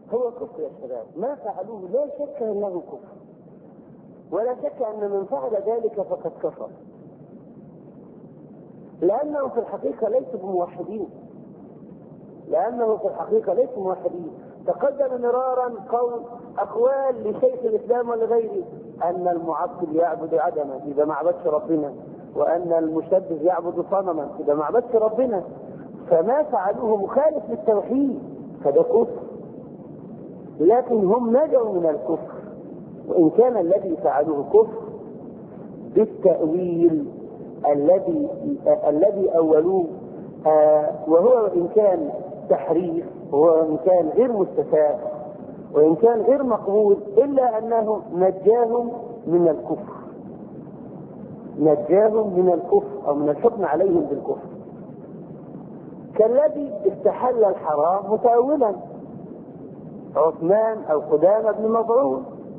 هو كفر يا شباب، ما فعلوه لا شك انه كفر، ولا شك ان من فعل ذلك فقد كفر، لانه في الحقيقه ليسوا بموحدين، تقدم مرارا اقوال لشيخ الاسلام ولغيره ان المعطل يعبد عدما اذا ما عبدش ربنا، وان المشبه يعبد صنما اذا ما عبدش ربنا، فما فعلوه مخالف للتوحيد فده كفر. لكن هم نجوا من الكفر، وان كان الذي فعلوه كفر بالتأويل الذي أولوه، وهو إن كان تحريف، وإن كان غير مستفاد، وإن كان غير مقبول، إلا أنه نجاهم من الكفر أو من الحكم عليهم بالكفر، كالذي استحل الحرام متأولا، عثمان أو قدامى بن مظعون،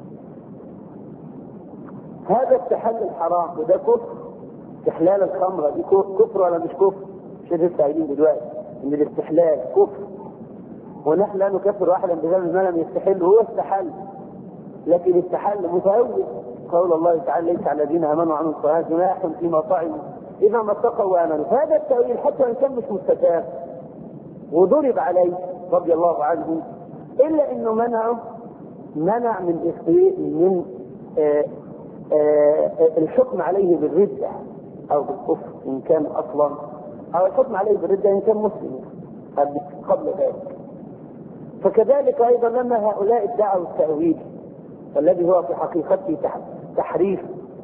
هذا استحل الحرام وده كفر. استحلال الخمرة دي كفر ولا مش كفر؟ مش لسه قايلين دلوقتي ان الاستحلال كفر، ونحن لا نكفر احدا بذنب ما لم يستحل، هو استحل لكن استحل متأول. قول الله تعالى ليس على الذين امنوا وعملوا الصالحات جناح فيما طعموا اذا ما اتقوا وامنوا، فهذا التأويل حتى ان كان مش مستتاب وضرب عليه رضي الله عنه، الا انه منع من الحكم عليه بالردة او بالكفر ان كان اصلا، او الحكم عليه بالردة ان كان مسلم قبل ذلك. فكذلك ايضا لما هؤلاء ادعوا التأويل الذي هو في حقيقته تحريف،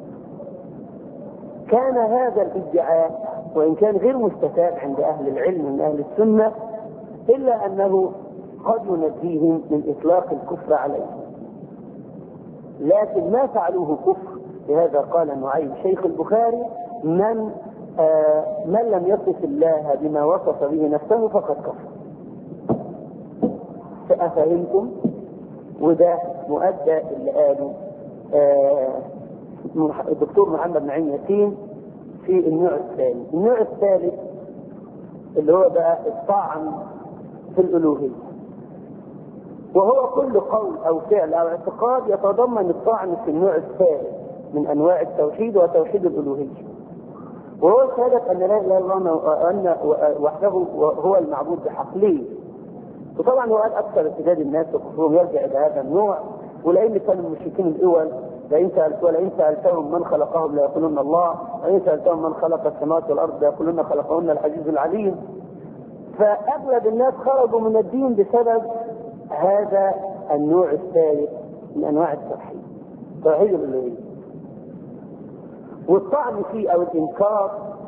كان هذا الادعاء وان كان غير مستتاب عند اهل العلم من اهل السنة، الا انه قد ينجيهم من اطلاق الكفر عليه، لكن ما فعلوه كفر. لهذا قال نعيم شيخ البخاري من لم يصف الله بما وصف به نفسه فقد كفر. فأفهمتم؟ وده مؤدى اللي قاله الدكتور محمد نعيم ياسين في النوع الثالث اللي هو بقى الطعن في الألوهية، وهو كل قول أو فعل أو اعتقاد يتضمن الطعن في النوع الثالث من أنواع التوحيد وتوحيد الألوهية، وهو شهادة أن لا إله إلا الله وأن وحده هو المعبود بحق. ليه؟ وطبعا هو قال أكثر ارتداد الناس وكفرهم يرجع إلى هذا النوع، ولأن كان المشركين الأول لئن سألتهم من خلقهم ليقولون الله، وإن سألتهم من خلق السماوات والأرض ليقولون خلقهن العزيز العليم. فأغلب الناس خرجوا من الدين بسبب هذا النوع الثالث من أنواع التوحيد، توحيد الألوهية. والطعن فيه أو الإنكار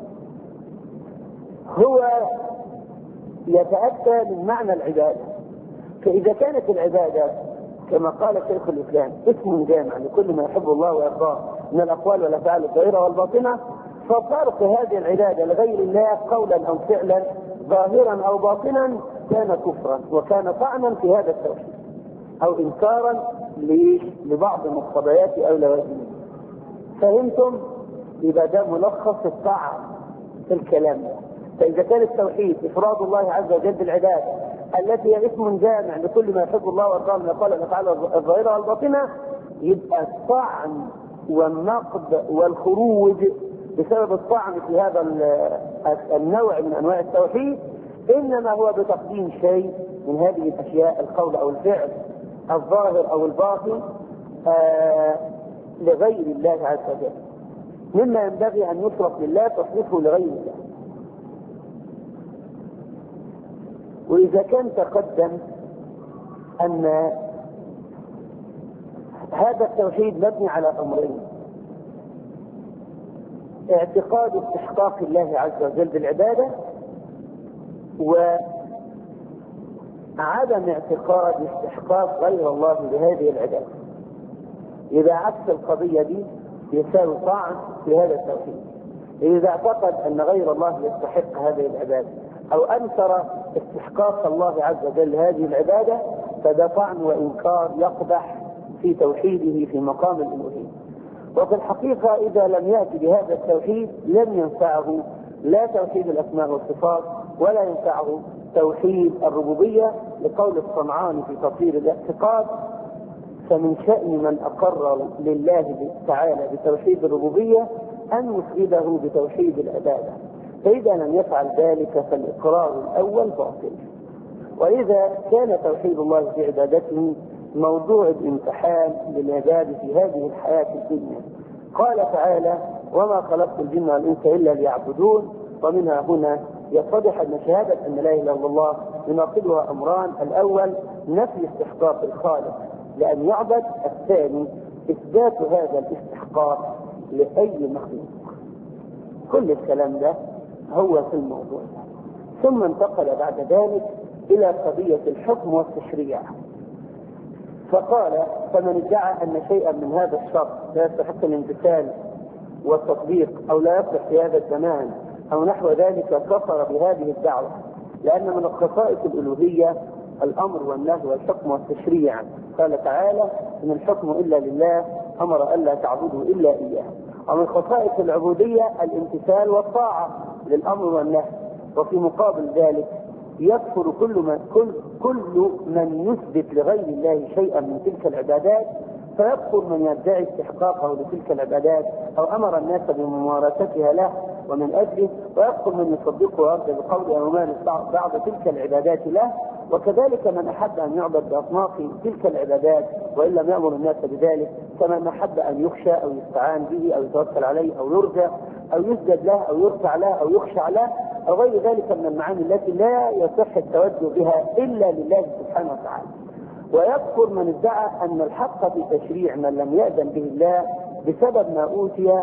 هو يتأتى من معنى العبادة، فإذا كانت العبادة كما قال شيخ الإسلام اسم جامع لكل ما يحب الله ويرضاه من الأقوال والأفعال الظاهرة والباطنة، فصرف هذه العبادة لغير الله قولا أو فعلا ظاهرا أو باطنا كان كفرا وكان طعنا في هذا التوحيد أو إنكارا لبعض مقتضيات أو لوازمه. فهمتم؟ يبقى ده ملخص الطعن في الكلام ده. فإذا كان التوحيد إفراد الله عز وجل بالعبادة التي هي اسم جامع لكل ما يحب الله ويرضاه من الأقوال والأفعال الظاهرة والباطنة، يبقى الطعن والنقد والخروج بسبب الطعن في هذا النوع من أنواع التوحيد إنما هو بتقديم شيء من هذه الأشياء، القول أو الفعل الظاهر أو الباطن لغير الله عز وجل، مما ينبغي أن يصرف لله تصرفه لغير الله. وإذا كان تقدم أن هذا التوحيد مبني على أمرين: اعتقاد استحقاق الله عز وجل بالعبادة، وعدم اعتقاد استحقاق غير الله بهذه العبادة. إذا عكس القضية دي يساوي طعن في هذا التوحيد. إذا اعتقد أن غير الله يستحق هذه العبادة أو أنكر استحقاق الله عز وجل هذه العبادة فده طعن وإنكار يقبح في توحيده في مقام الألوهية. وفي الحقيقة إذا لم يأتي بهذا التوحيد لم ينفعه لا توحيد الأسماء والصفات ولا ينفعه توحيد الربوبية لقول الصنعاني في تطهير الاعتقاد: فمن شأن من أقر لله تعالى بتوحيد الربوبية أن يفرده بتوحيد العبادة، فإذا لم يفعل ذلك فالإقرار الأول باطل. وإذا كان توحيد الله في عبادته موضوع الامتحان للعباد في هذه الحياة الدنيا، قال تعالى: وما خلقت الجن والإنس إلا ليعبدون. ومنها هنا يتضح أن شهادة أن لا إله إلا الله يناقضها أمران: الأول نفي استحقاق الخالق لأن يعبد، الثاني إثبات هذا الاستحقاق لأي مخلوق. كل الكلام ده هو في الموضوع. ثم انتقل بعد ذلك إلى قضية الحكم والتشريع، فقال: فمن ادعى أن شيئا من هذا الشرط لا يستحق الامتثال والتطبيق أو لا يصلح في هذا الزمان أو نحو ذلك كفر بهذه الدعوة، لأن من خصائص الألوهية الأمر والنهي والحكم والتشريع. قال تعالى: إن الحكم إلا لله أمر ألا تعبدوا إلا إياه. ومن خصائص العبودية الامتثال والطاعة للأمر والنهي. وفي مقابل ذلك يكفر كل من يثبت لغير الله شيئا من تلك العبادات، فيكفر من يدعي استحقاقه لتلك العبادات أو أمر الناس بممارستها له ومن أجله، ويكفر من يصدقه ويرضى بقوله أو يمارس بعض تلك العبادات له. وكذلك من أحب أن يعبد بأصناف تلك العبادات وإن لم يأمر الناس بذلك، كمن أحب أن يخشى أو يستعان به أو يتوكل عليه أو يرجى أو يسجد له أو يرفع له أو يخشع له أو غير ذلك من المعاني التي لا يصح التوجه بها إلا لله سبحانه وتعالى. ويذكر من ادعى أن الحق في تشريع من لم يأذن به الله بسبب ما أوتي،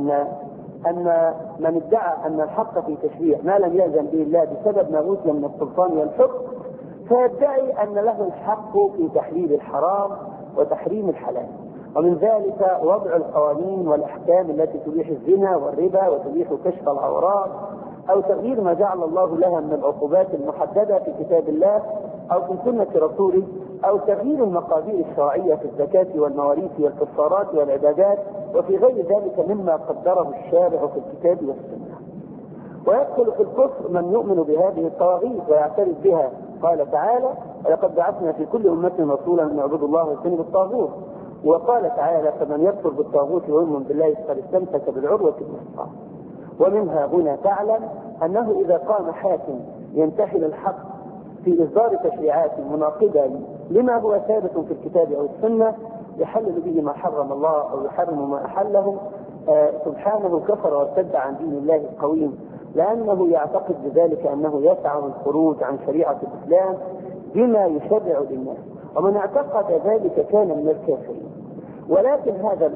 أن من ادعى أن الحق في تشريع ما لم يأذن به الله بسبب ما أوتي من السلطان والحكم، فيدعي أن له الحق في تحليل الحرام وتحريم الحلال. ومن ذلك وضع القوانين والأحكام التي تبيح الزنا والربا وتبيح كشف العورات، أو تغيير ما جعل الله لها من العقوبات المحددة في كتاب الله أو في سنة رسوله، أو تغيير المقادير الشرعية في الزكاة والمواريث والكفارات والعبادات وفي غير ذلك مما قدره الشارع في الكتاب والسنة. ويدخل في الكفر من يؤمن بهذه الطواغيت ويعترف بها. قال تعالى: ولقد بعثنا في كل أمة رسولا أن يعبدوا الله ويجتنبوا الطاغوت. وقال تعالى: فمن يكفر بالطاغوت ويؤمن بالله فقد استمسك بالعروة الوثقى. ومنها هنا تعلم أنه إذا قام حاكم ينتحل الحق في إصدار تشريعات مناقضة لما هو ثابت في الكتاب أو السنة يحلل به ما حرم الله أو يحرم ما أحله، سبحانه كفر وارتد عن دين الله القويم، لأنه يعتقد بذلك أنه يسعه الخروج عن شريعة الإسلام بما يشرع للناس، ومن اعتقد ذلك كان من الكافرين. ولكن هذا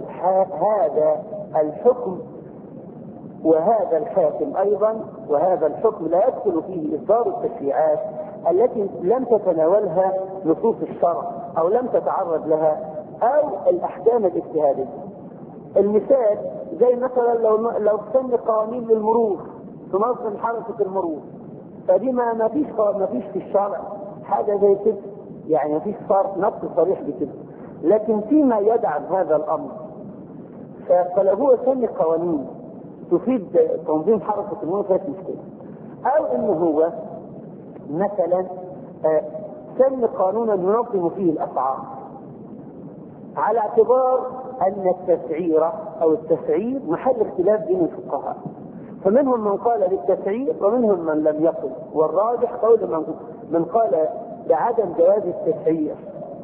الحكم وهذا الحاكم أيضا وهذا الحكم لا يدخل فيه إصدار التشريعات التي لم تتناولها نصوص الشرع أو لم تتعرض لها أو الأحكام الاجتهادية. المثال زي مثلا لو سن قوانين للمرور تنظم حركة المرور، فدي ما فيش في الشرع حاجة زي كده، يعني ما فيش نص صريح بكده، لكن فيما يدعم هذا الأمر فلو هو سن قوانين تفيد تنظيم حركة المرور فيها مشكلة، أو إنه هو مثلا سن قانونا ينظم فيه الأسعار على اعتبار أن التسعير أو التسعير محل اختلاف بين الفقهاء، فمنهم من قال بالتسعير ومنهم من لم يقل، والراجح قول من قال بعدم جواز التسعير،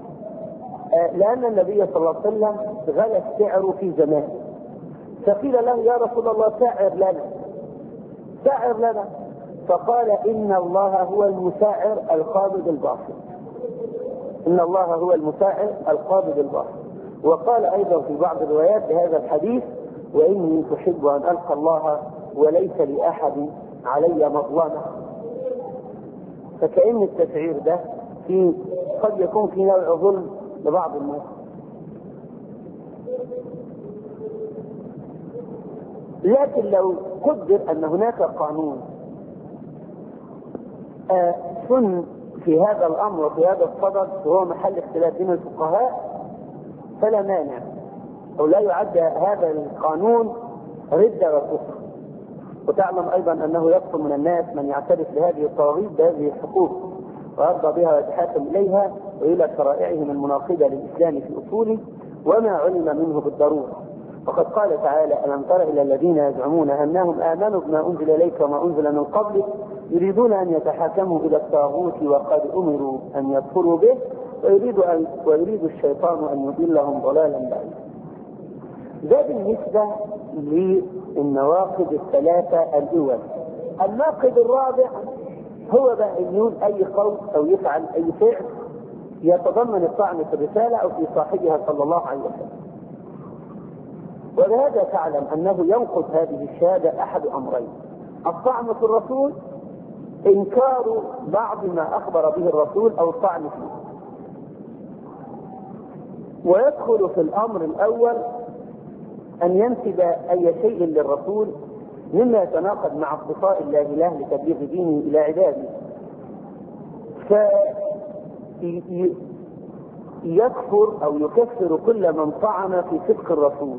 لأن النبي صلى الله عليه وسلم غلى السعر في زمانه، فقيل له: يا رسول الله سعر لنا، فقال: إن الله هو المسعر القابض الباسط، إن الله هو المسعر القابض الباسط. وقال أيضا في بعض الروايات بهذا الحديث: وإني أحب أن ألقى الله وليس لأحد علي مظلمة. فكأن التسعير ده قد يكون في نوع ظلم لبعض الناس. لكن لو قدر أن هناك قانون سن في هذا الأمر وفي هذا الصدد وهو محل اختلاف بين الفقهاء فلا مانع، أو لا يعد هذا القانون ردة وكفر، وتعلم أيضا أنه يكثر من الناس من يعترف بهذه الطواغيت بهذه الحقوق ويرضى بها ويتحاكم إليها وإلى شرائعهم المناقضة للإسلام في أصوله وما علم منه بالضرورة. وقد قال تعالى: ألم تر إلى الذين يزعمون أنهم آمنوا بما أنزل إليك وما أنزل من قبلك يريدون أن يتحاكموا إلى الطاغوت وقد أمروا أن يكفروا به ويريد الشيطان أن يضلهم ضلالا بعيدا. ده بالنسبة للنواقض الثلاثة الأول. الناقض الرابع هو بقى أن يقول أي قول أو يفعل أي فعل يتضمن الطعن في الرسالة أو في صاحبها صلى الله عليه وسلم. ولهذا تعلم أنه ينقض هذه الشهادة أحد أمرين: الطعن في الرسول، إنكار بعض ما أخبر به الرسول أو الطعن فيه. ويدخل في الأمر الأول أن ينسب أي شيء للرسول مما يتناقض مع اصطفاء الله له لتبليغ دينه إلى عباده، فيكفر أو يكفر كل من طعن في صدق الرسول،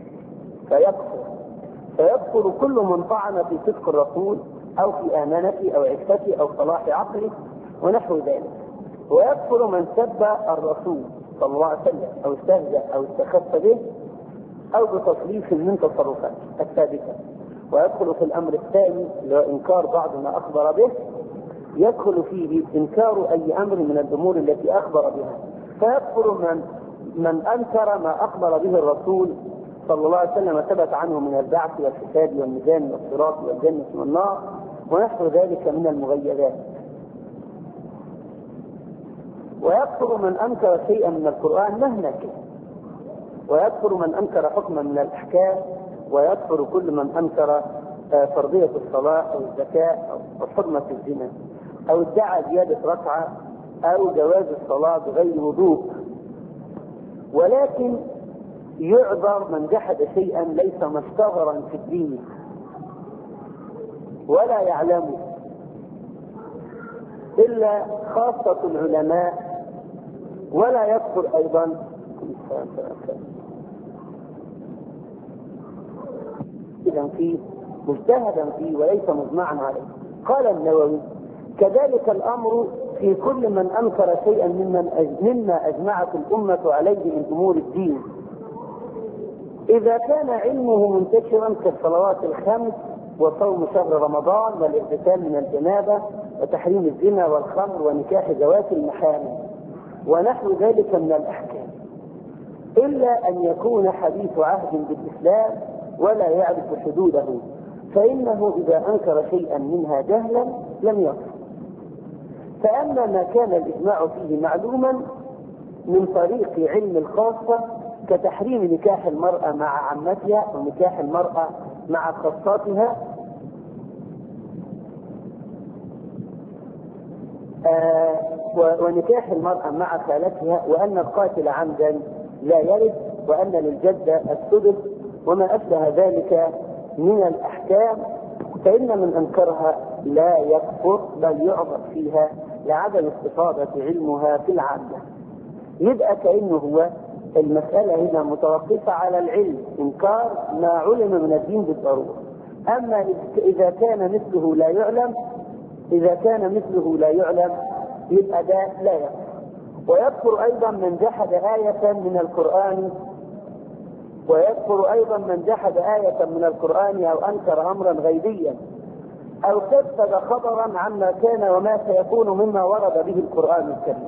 فيكفر كل من طعن في صدق الرسول أو في أمانته أو عفته أو صلاح عقله ونحو ذلك. ويكفر من سب الرسول صلى الله عليه وسلم أو استهزأ أو استخف به أو بتصريف من تصرفاته الثابتة. ويدخل في الأمر الثاني اللي هو إنكار بعض ما أخبر به، يدخل فيه إنكار أي أمر من الأمور التي أخبر بها، فيكفر من أنكر ما أخبر به الرسول صلى الله عليه وسلم ثبت عنه من البعث والحساب والميزان والصراط والجنة والنار ونحو ذلك من المغيبات. ويكفر من أنكر شيئا من القرآن مهما كان، ويكفر من أنكر حكما من الأحكام، ويكفر كل من أنكر فرضية الصلاة أو الزكاة أو حرمة الزنا أو ادعى زيادة ركعة أو جواز الصلاة بغير وضوء. ولكن يعذر من جحد شيئا ليس مستغرا في الدين ولا يعلمه إلا خاصة العلماء، ولا يكفر أيضا فيه مجتهدا فيه وليس مجمعا عليه. قال النووي: كذلك الأمر في كل من أنكر شيئا مما أجمعت الأمة عليه من أمور الدين، إذا كان علمه منتشرا كالصلوات الخمس وصوم شهر رمضان والاغتسال من الجنابة وتحريم الزنا والخمر ونكاح ذوات المحارم ونحو ذلك من الأحكام، إلا أن يكون حديث عهد بالإسلام ولا يعرف حدوده، فإنه إذا أنكر شيئا منها جهلا لم يكفر. فأما ما كان الإجماع فيه معلوما من طريق علم الخاصة كتحريم نكاح المرأة مع عمتها ونكاح المرأة مع خاصاتها ونكاح المرأة مع خالتها، وأن القاتل عمدا لا يرث، وأن للجدة السدس وما أشبه ذلك من الأحكام، فإن من أنكرها لا يكفر بل يعذر فيها لعدم استفاضة علمها في العامة. يبقى كأنه هو المسألة هنا متوقفة على العلم، إنكار ما علم من الدين بالضرورة. أما إذا كان مثله لا يعلم يبقى ده لا يكفر. ويكفر أيضا من جحد آية من القرآن أو أنكر أمرا غيبيا أو كذب خبرا عما كان وما سيكون مما ورد به القرآن الكريم.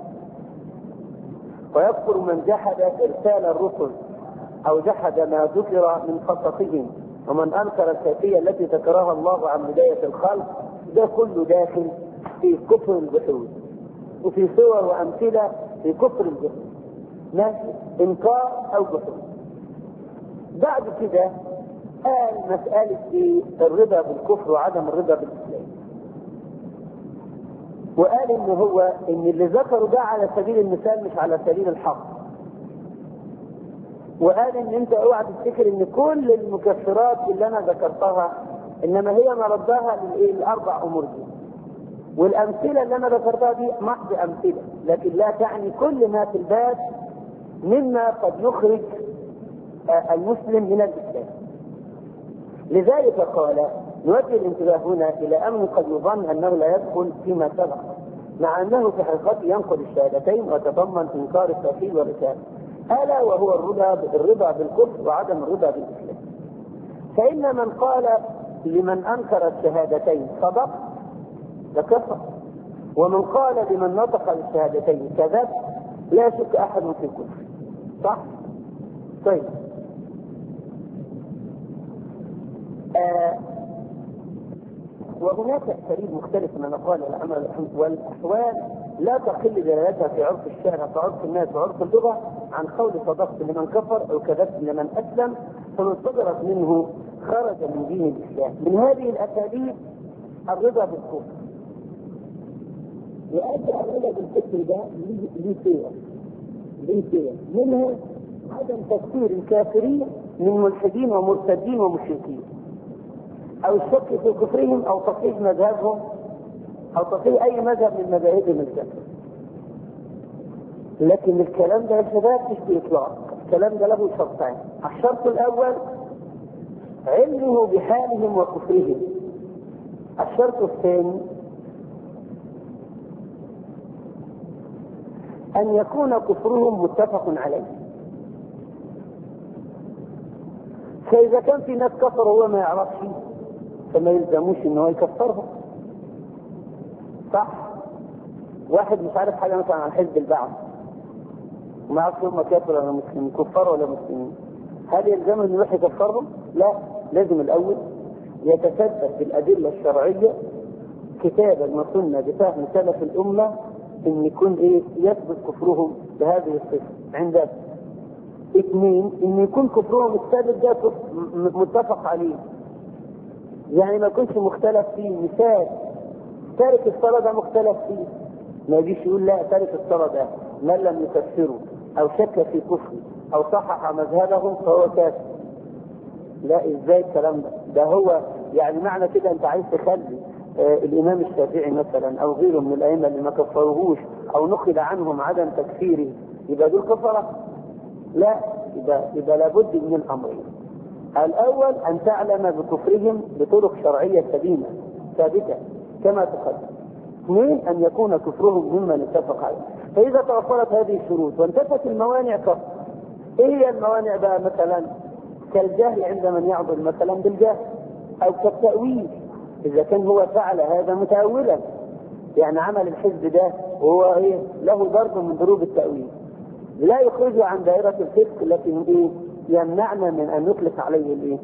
ويكفر من جحد إرسال الرسل أو جحد ما ذكر من قصصهم، ومن أنكر الكيفية التي ذكرها الله عن بداية الخلق، ده كله داخل في كفر الجحود، وفي صور وأمثلة في كفر الجحود، ماشي، إنكار أو جحود. بعد كده قال مسألة الرضا بالكفر وعدم الرضا بالإسلام، وقال إن اللي ذكروا ده على سبيل المثال مش على سبيل الحق. وقال إن أنت اوعى تفتكر إن كل المكفرات اللي أنا ذكرتها إنما هي مردها للأربع أمور دي، والأمثلة اللي أنا ذكرتها دي محض أمثلة، لكن لا تعني كل ما في الباب مما قد يخرج المسلم من الإسلام. لذلك قال نوجه الانتباه هنا إلى أمر قد يظن أنه لا يدخل فيما سبق، مع أنه في حقيقته ينقل الشهادتين ويتضمن إنكار التوحيد والرسالة، ألا وهو الرضا بالكفر وعدم الرضا بالإسلام. فإن من قال لمن أنكر الشهادتين صدق لكفر، ومن قال لمن نطق بالشهادتين كذب، لا شك أحد في الكفر. صح؟ طيب. وهناك أساليب مختلفة من الأقوال والأعمال والأحوال لا تقل دلالتها في عرف الشارع وعرف الناس وعرف اللغة عن قول صدقت لمن كفر أو كذبت لمن أسلم، فمن صدرت منه خرج من دين الإسلام. من هذه الأساليب الرضا بالكفر. وأرجع الرضا بالكفر ده ليه فيه منها عدم تكفير الكافرين من ملحدين ومرتدين ومشركين، أو الشك في كفرهم، أو تصحيح مذهبهم، أو تصحيح أي مذهب من مذاهبهم الكافرة. لكن الكلام ده يا شباب مش بإطلاق، الكلام ده له شرطين. الشرط الأول علمه بحالهم وكفرهم. الشرط الثاني أن يكون كفرهم متفق عليه. فإذا كان في ناس كفروا وهو ما يعرفش فما يلزموش ان هو يكفرهم. صح؟ واحد مش عارف حاجه مثلا عن حزب البعث وما يعرفش هم كافر ولا مسلمين، كفار ولا مسلمين، هل يلزمه انه يروح يكفرهم؟ لا، لازم الاول يتثبت بالادله الشرعيه كتابا وسنه بفهم سلف الامه ان يكون يثبت كفرهم بهذه الصفه عندنا. اثنين، ان يكون كفرهم الثابت ده متفق عليه، يعني ما يكونش مختلف فيه. مثال، تارك الصلاة ده مختلف فيه، ما يجيش يقول لا تارك الصلاة ده من لم يكفره أو شك في كفره أو صحح مذهبه فهو كافر. لا، ازاي الكلام ده؟ ده هو يعني معنى كده أنت عايز تخلي الإمام الشافعي مثلا أو غيره من الأئمة اللي ما كفروهوش أو نقل عنهم عدم تكفيره يبقى دول كفرة؟ لا، يبقى لابد من الأمرين. الأول أن تعلم بكفرهم بطرق شرعية سليمة ثابتة كما تقدم. اثنين، أن يكون كفرهم ممن اتفق عليه. فإذا توفرت هذه الشروط وانتفت الموانع كفر. إيه هي الموانع بقى؟ مثلا كالجهل عند من يعضل مثلا بالجهل، أو كالتأويل إذا كان هو فعل هذا متأولا، يعني عمل الحزب ده وهو له ضرب من ضروب التأويل، لا يخرج عن دائرة الفسق، لكن يمنعنا من أن نطلق عليه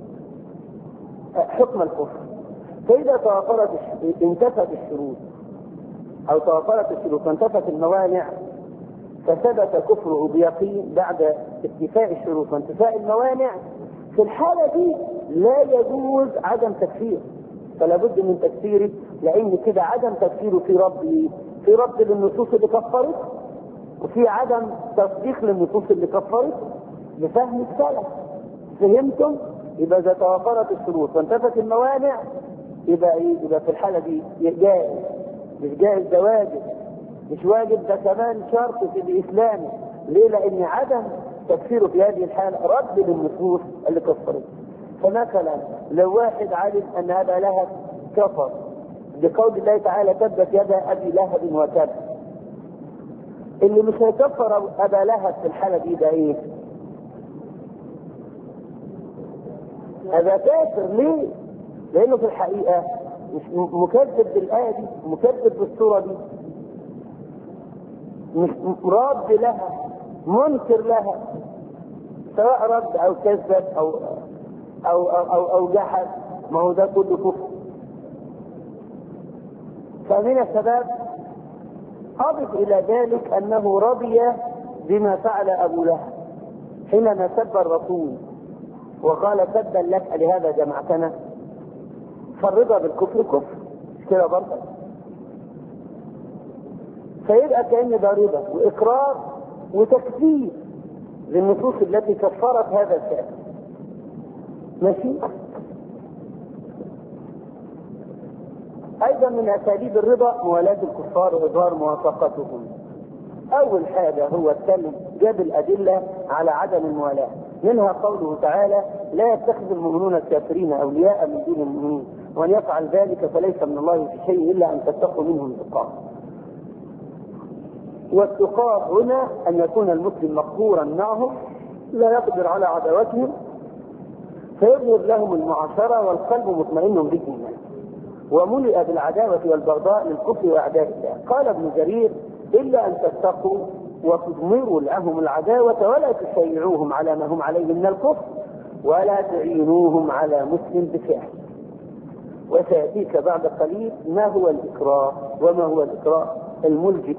حكم الكفر. فإذا انتفت الشروط أو توفرت الشروط وانتفت الموانع فثبت كفره بيقين بعد استيفاء الشروط وانتفاء الموانع، في الحالة دي لا يجوز عدم تكفير، فلا بد من تكفيره، لأن كده عدم تكفيره في رد للنصوص اللي كفرت، وفي عدم تصديق للنصوص اللي كفرت بفهم السلف. فهمتم؟ يبقى إذا توفرت الشروط وانتفت الموانع يبقى في الحالة دي جائز. مش جائز ده واجب، مش واجب ده كمان شرط في الإسلام. ليه؟ لأن عدم تكفيره في هذه الحالة رد للنصوص اللي كفرت. فمثلا لو واحد علم أن أبا لهب كفر بقول الله تعالى تبت يدا أبي لهب وتب، اللي مش هيكفر أبا لهب في الحالة دي ده ايه؟ هذا كافر. ليه؟ لأنه في الحقيقة مش مكذب بالآية دي، مكذب بالصورة دي، مش راد لها، منكر لها، سواء رد أو كذب أو جحد، ما هو ده كله كفر. فمن السبب أضف إلى ذلك أنه رضي بما فعل أبو لهب حينما سب الرسول وقال تبا لك لهذا جمعتنا، فالرضا بالكفر كفر، مش كده برضه؟ فيبقى كأن ده رضا وإقرار وتكفير للنصوص التي كفرت هذا الكافر. ماشي؟ أيضا من أساليب الرضا موالاة الكفار وإظهار موافقتهم. أول حاجة هو اتكلم جاب الأدلة على عدم الموالاة، منها قوله تعالى لا يتخذ المؤمنون الكافرين أولياء من دون المؤمنين ومن يفعل ذلك فليس من الله في شيء إلا أن تتقوا منهم تقاه. والتقاه هنا أن يكون المسلم مقهورا معهم لا يقدر على عداوتهم فيظهر لهم المعاشرة والقلب مطمئن بالإيمان وملئ بالعداوة والبغضاء للكفر وأعداء الله. قال ابن جرير إلا أن تتقوا وتضمروا لهم العداوة ولا تشيعوهم على ما هم عليه من الكفر ولا تعينوهم على مسلم بفعل. وسيأتيك بعد قليل ما هو الإكراه وما هو الإكراه الملجئ.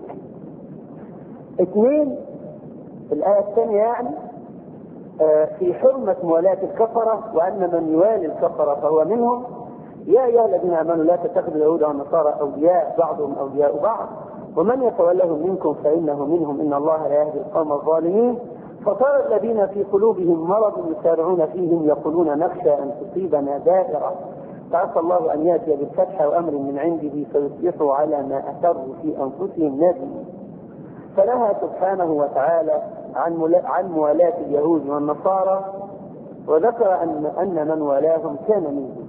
2 الآية الثانية يعني في حرمة موالاة الكفرة وأن من يوالي الكفرة فهو منهم. يا أيها الذين آمنوا لا تتخذوا اليهود والنصارى أولياء بعضهم أولياء بعض ومن يتولهم منكم فإنه منهم إن الله لا يهدي القوم الظالمين. فصار الذين في قلوبهم مرض يسارعون فيهم يقولون نخشى أن تصيبنا دائرة فعسى الله أن يأتي بالفتح وأمر من عنده فيصبحوا على ما أسروا في أنفسهم نادمين. فنهى سبحانه وتعالى عن موالاة اليهود والنصارى وذكر أن من والاهم كان منهم.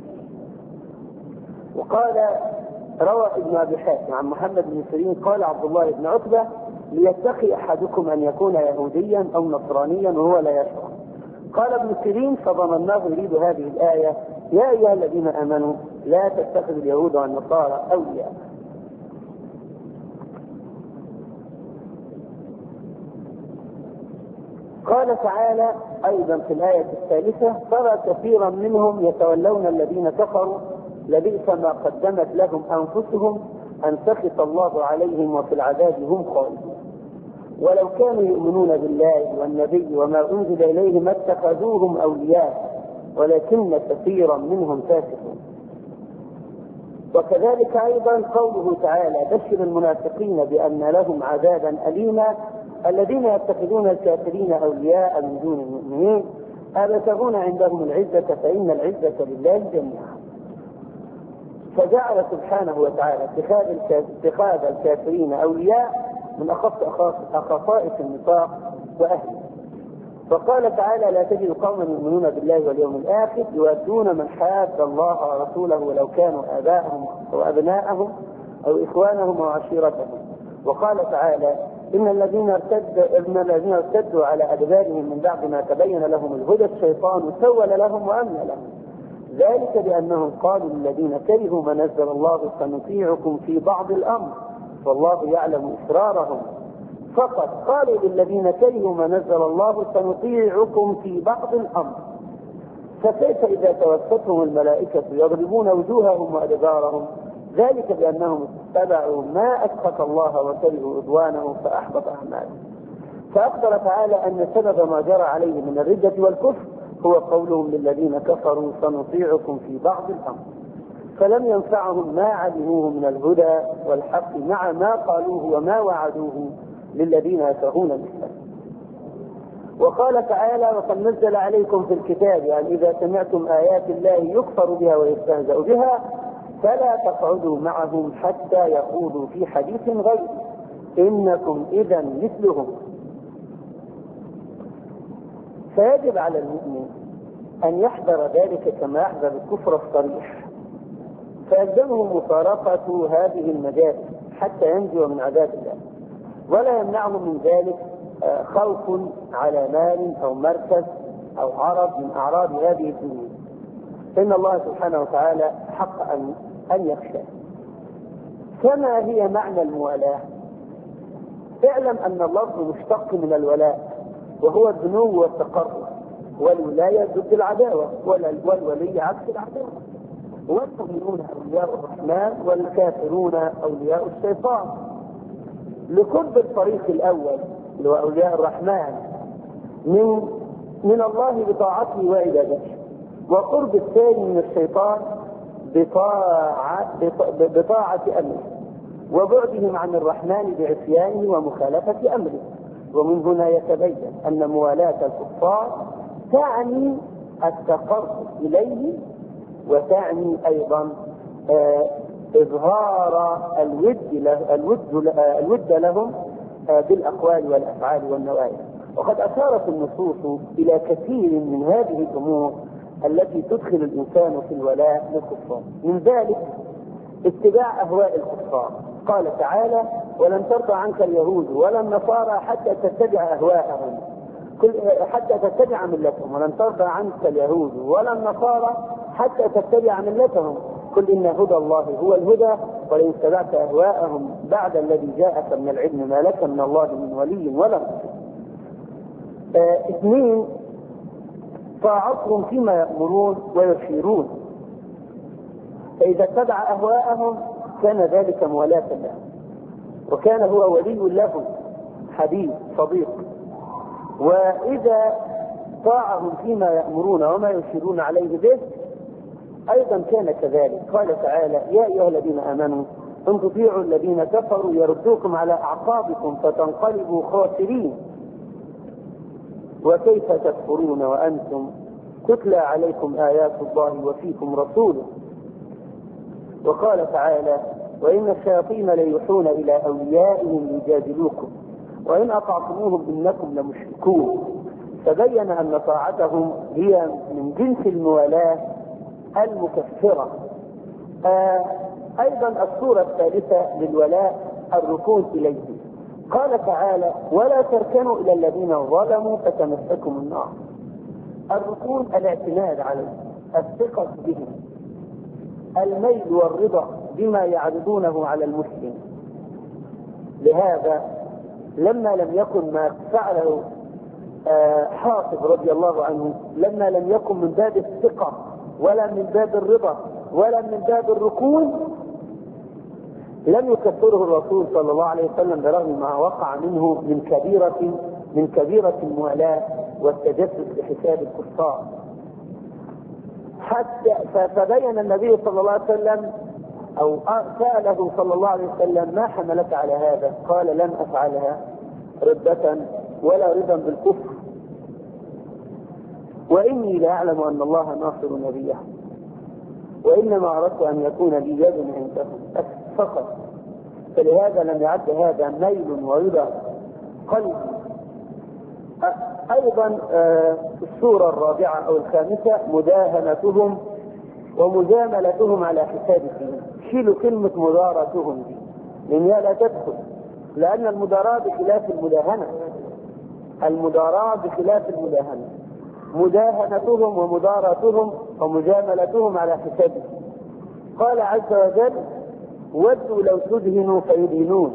وقال روى ابن أبي حاتم عن محمد بن سيرين قال عبد الله بن عتبة ليتقي أحدكم أن يكون يهوديا أو نصرانيا وهو لا يشعر. قال ابن سيرين فظنناه يريد هذه الآية يا أيها الذين آمنوا لا تتخذوا اليهود والنصارى أولياء. قال تعالى أيضا في الآية الثالثة ترى كثيرا منهم يتولون الذين كفروا لبئس ما قدمت لهم أنفسهم أن سخط الله عليهم وفي العذاب هم خالدون. ولو كانوا يؤمنون بالله والنبي وما أنزل إليه ما اتخذوهم أولياء ولكن كثيرا منهم فاسقون. وكذلك أيضا قوله تعالى بشر المنافقين بأن لهم عذابا أليما الذين يتخذون الكافرين أولياء من دون المؤمنين أبتغون عندهم العزة فإن العزة لله جميعا. فجعل سبحانه وتعالى اتخاذ الكافرين أولياء من خصائص النفاق وأهله. فقال تعالى لا تجد قوما يؤمنون بالله واليوم الآخر يودون من حاد الله ورسوله ولو كانوا آباءهم أو أبناءهم أو إخوانهم أو عشيرتهم. وقال تعالى إن الذين ارتدوا على أدبارهم من بعد ما تبين لهم الهدى الشيطان سول لهم وأمن لهم ذلك بأنهم قالوا للذين كرهوا ما نزل الله سنطيعكم في بعض الأمر والله يعلم إسرارهم. فقط قالوا للذين كرهوا ما نزل الله سنطيعكم في بعض الأمر. فكيف إذا توفتهم الملائكة يضربون وجوههم وأدبارهم ذلك بأنهم اتبعوا ما أسخط الله وكرهوا رضوانه فأحبط أعمالهم. فأخبر تعالى أن سبب ما جرى عليه من الردة والكفر هو قولهم للذين كفروا سنطيعكم في بعض الأمر فلم ينفعهم ما علموه من الهدى والحق مع ما قالوه وما وعدوه للذين يكرهون الإسلام. وقال تعالى وقد نزل عليكم في الكتاب يعني إذا سمعتم آيات الله يكفر بها ويستهزأ بها فلا تقعدوا معهم حتى يخوضوا في حديث غيره إنكم إذا مثلهم. فيجب على المؤمن أن يحذر ذلك كما يحذر الكفر الصريح فيلزمه مفارقة هذه المجالس حتى ينجو من عذاب الله ولا يمنعه من ذلك خوف على مال أو مركز أو عرض من أعراض هذه الدنيا إن الله سبحانه وتعالى حق أن يخشى. كما هي معنى الموالاة اعلم أن اللفظ مشتق من الولاء وهو الدنو والتقرب والولاية ضد العداوة والولي عكس العداوة. والمؤمنون أولياء الرحمن والكافرون أولياء الشيطان لقرب الطريق الأول اللي هو أولياء الرحمن من الله بطاعته وعبادته وقرب الثاني من الشيطان بطاعة أمره وبعدهم عن الرحمن بعصيانه ومخالفة أمره. ومن هنا يتبين أن موالاة الكفار تعني التقرب إليه وتعني أيضا إظهار الود لهم بالأقوال والأفعال والنوايا. وقد أشارت النصوص إلى كثير من هذه الأمور التي تدخل الإنسان في الولاء للكفار. من ذلك اتباع أهواء الكفار. قال تعالى: ولن ترضى عنك اليهود ولا النصارى حتى تتبع أهواءهم، حتى تتبع ملتهم. ولن ترضى عنك اليهود ولا النصارى حتى تتبع ملتهم، قل إن هدى الله هو الهدى ولئن اتبعت أهواءهم بعد الذي جاءك من العلم ما لك من الله من ولي ولا نصير. 2 طاعتهم فيما يأمرون ويشيرون، فإذا اتبع أهواءهم كان ذلك موالاة له، وكان هو ولي لهم حبيب صديق. وإذا طاعهم فيما يأمرون وما يشيرون عليه به أيضا كان كذلك. قال تعالى: يا أيها الذين آمنوا إن تطيعوا الذين كفروا يردوكم على أعقابكم فتنقلبوا خاسرين وكيف تكفرون وأنتم تتلى عليكم آيات الله وفيكم رسوله. وقال تعالى: وإن الشياطين ليوحون إلى أوليائهم ليجادلوكم وإن أطعتموهم إنكم لمشركون. فبين أن طاعتهم هي من جنس الموالاة المكفرة. أيضا الصورة الثالثة للولاء الركون إليه. قال تعالى: ولا تركنوا إلى الذين ظلموا فتمسكم النار. الركون الاعتماد عليه، الثقة بهم، الميل والرضا بما يعرضونه على المسلم. لهذا لما لم يكن ما فعله حاطب رضي الله عنه، لما لم يكن من باب الثقة ولا من باب الرضا ولا من باب الركون، لم يكفره الرسول صلى الله عليه وسلم برغم ما وقع منه من كبيرة الموالاة والتجسس لحساب الكفار. حتى فبين النبي صلى الله عليه وسلم أو سأله صلى الله عليه وسلم: ما حملك على هذا؟ قال: لن أفعلها ردة ولا رضا بالكفر، وإني لا أعلم أن الله ناصر نبيه، وإنما أردت أن يكون لي يد عندهم فقط. فلهذا لم يعد هذا ميل ورضا قلبي. أيضا الصورة الرابعة أو الخامسة مداهنتهم ومجاملتهم على حساب الدين. شيلوا كلمة مداراتهم دي لأنها لا تدخل، لأن المداراة بخلاف المداهنة. المداراة بخلاف المداهنة. مداهنتهم ومداراتهم ومجاملتهم على حساب الدين. قال عز وجل: ودوا لو تدهنوا فيدهنون،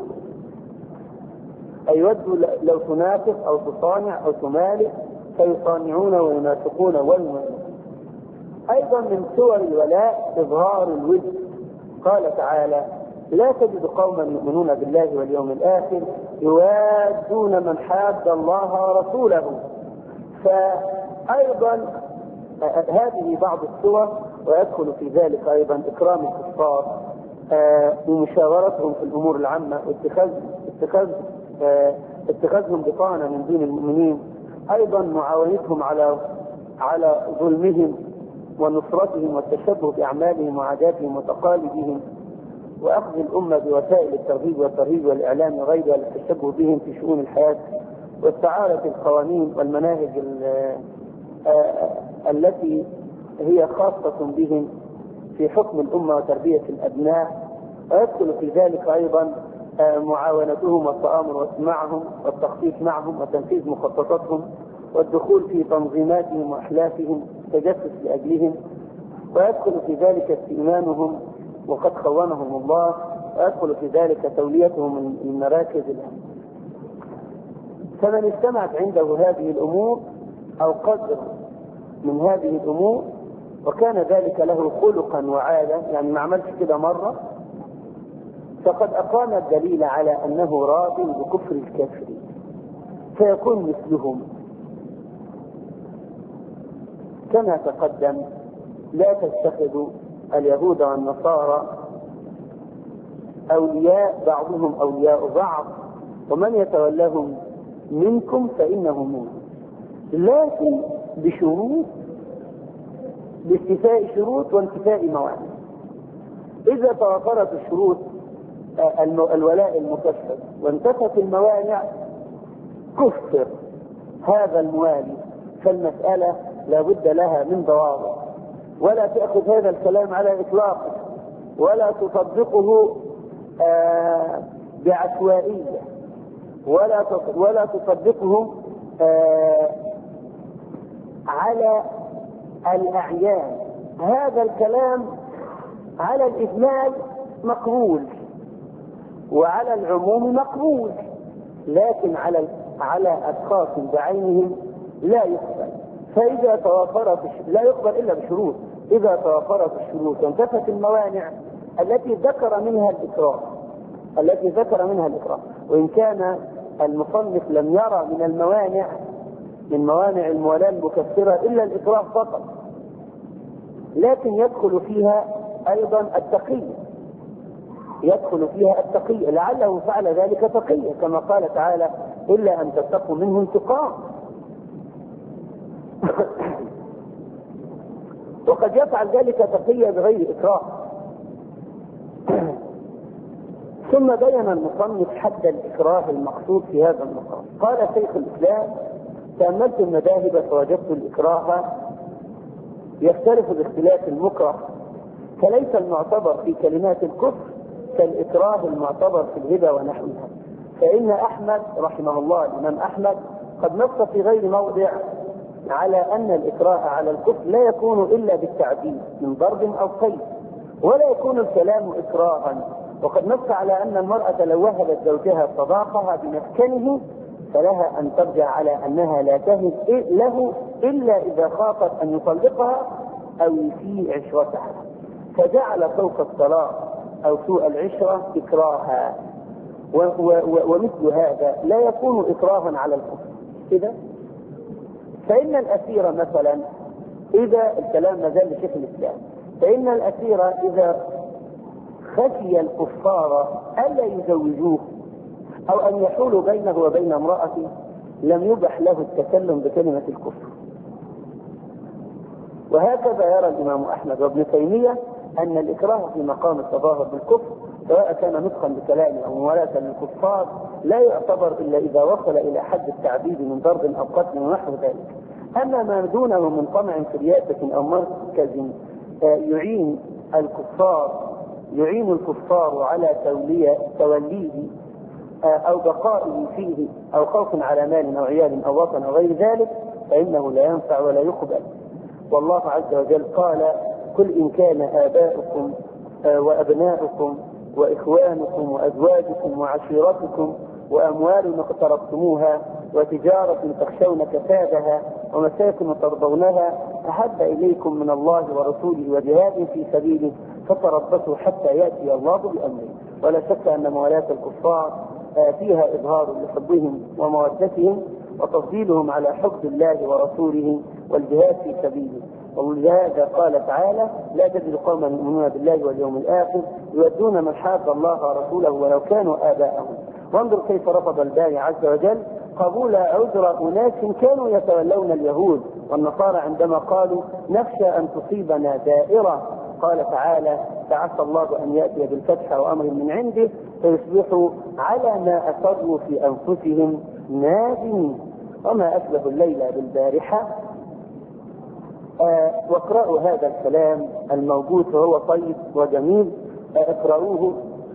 أي ودوا لو تنافق أو تصانع أو تمالك فيصانعون وينافقون ويمالكون. أيضا من صور الولاء إظهار الود. قال تعالى: لا تجد قوما يؤمنون بالله واليوم الآخر يوادون من حاد الله ورسوله. فأيضا هذه بعض الصور، ويدخل في ذلك أيضا إكرام الكفار ومشاورتهم في الأمور العامة اتخاذهم بطانة من دون المؤمنين. أيضا معاونتهم على ظلمهم ونصرتهم والتشبه بأعمالهم وعاداتهم وتقاليدهم، وأخذ الأمة بوسائل الترغيب والترهيب والإعلام وغيرها للتشبه بهم في شؤون الحياة، واستعارة القوانين والمناهج التي هي خاصة بهم في حكم الأمة وتربية الأبناء. ويدخل في ذلك أيضا معاونتهم والتآمر واجتماعهم والتخطيط معهم وتنفيذ مخططاتهم والدخول في تنظيماتهم وأحلافهم التجسس لأجلهم. ويدخل في ذلك استئمانهم وقد خونهم الله، ويدخل في ذلك توليتهم المراكز الأمن. فمن اجتمعت عنده هذه الأمور أو قدر من هذه الأمور وكان ذلك له خلقا وعادة، يعني ما عملش كده مرة، فقد أقام الدليل على أنه راض بكفر الكافرين فيكون مثلهم. كما تقدم: لا تتخذوا اليهود والنصارى أولياء بعضهم أولياء بعض ومن يتولهم منكم فإنه منهم، لكن بشروط، باستيفاء شروط وانتفاء موانع. إذا توفرت الشروط الولاء المكفر وانتفت الموانع كفر هذا الموالي، فالمسألة لا بد لها من ضوابط. ولا تأخذ هذا الكلام على إطلاقه، ولا تصدقه بعشوائية، ولا تصدقه على الأعيان. هذا الكلام على الإجمال مقبول وعلى العموم مقبول، لكن على أشخاص بعينهم لا يقبل. فإذا توافرت لا يقبل إلا بشروط. إذا توافرت الشروط وانتفت الموانع التي ذكر منها الإكراه، وإن كان المصنف لم يرى من موانع الموالاة المكفرة إلا الإكراه فقط، لكن يدخل فيها أيضا التقية، لعله فعل ذلك تقية، كما قال تعالى: إلا أن تتقوا منه انتقام. وقد يفعل ذلك تقية بغير إكراه. ثم بين المصنف حد الإكراه المقصود في هذا المقام. قال شيخ الإسلام: تأملت المذاهب فوجدت الإكراه يختلف باختلاف المكره، فليس المعتبر في كلمات الكفر كالإكراه المعتبر في الهبة ونحوها. فإن أحمد رحمه الله، الإمام أحمد، قد نص في غير موضع على أن الإكراه على الكفر لا يكون إلا بالتعديل من ضرب أو قيد، ولا يكون الكلام إكراها. وقد نص على أن المرأة لو وهبت زوجها صداقها بمسكنه فلها أن ترجع على أنها لا تهب له إلا إذا خافت أن يطلقها أو يسيء عشرتها، فجعل فوق الطلاق أو سوء العشرة إكراها. ومثل هذا لا يكون إكراها على الكفر كده. فإن الأسير مثلا، إذا الكلام مازال لشيخ الإسلام، فإن الأسير إذا خشي الكفار ألا يزوجوه أو أن يحول بينه وبين امرأته لم يبح له التكلم بكلمة الكفر. وهكذا يرى الإمام أحمد وابن تيمية أن الإكراه في مقام التظاهر بالكفر، سواء كان نطقا بكلامه أو موالاة للكفار، لا يعتبر إلا إذا وصل إلى حد التعبيد من ضرب أو قتل ونحو ذلك. أما ما دونه من طمع في رياسة أو مركز يعين الكفار على توليه أو بقائه فيه أو خوف على مال أو عيال أو وطن أو غير ذلك، فإنه لا ينفع ولا يقبل. والله عز وجل قال: قل إن كان آباؤكم وأبناؤكم وإخوانكم وأزواجكم وعشيرتكم وأموال اقترفتموها وتجارة تخشون كسادها ومساكن ترضونها أحب إليكم من الله ورسوله وجهاد في سبيله فتربصوا حتى يأتي الله بأمره. ولا شك أن موالاة الكفار فيها إظهار لحبهم ومودتهم وتفضيلهم على حب الله ورسوله والجهاد في سبيله. ولهذا قال تعالى: لا تجد قوما يؤمنون بالله واليوم الآخر يودون من حاد الله ورسوله ولو كانوا آباءهم. وانظر كيف رفض الباري عز وجل قبول عذر أناس كانوا يتولون اليهود والنصارى عندما قالوا: نخشى أن تصيبنا دائرة. قال تعالى: فعسى الله أن يأتي بالفتح وأمر من عنده فيصبحوا على ما أسروا في أنفسهم نادمين. وما أشبه الليل بالبارحة. واقرأوا هذا الكلام الموجود فهو طيب وجميل، اقرأوه.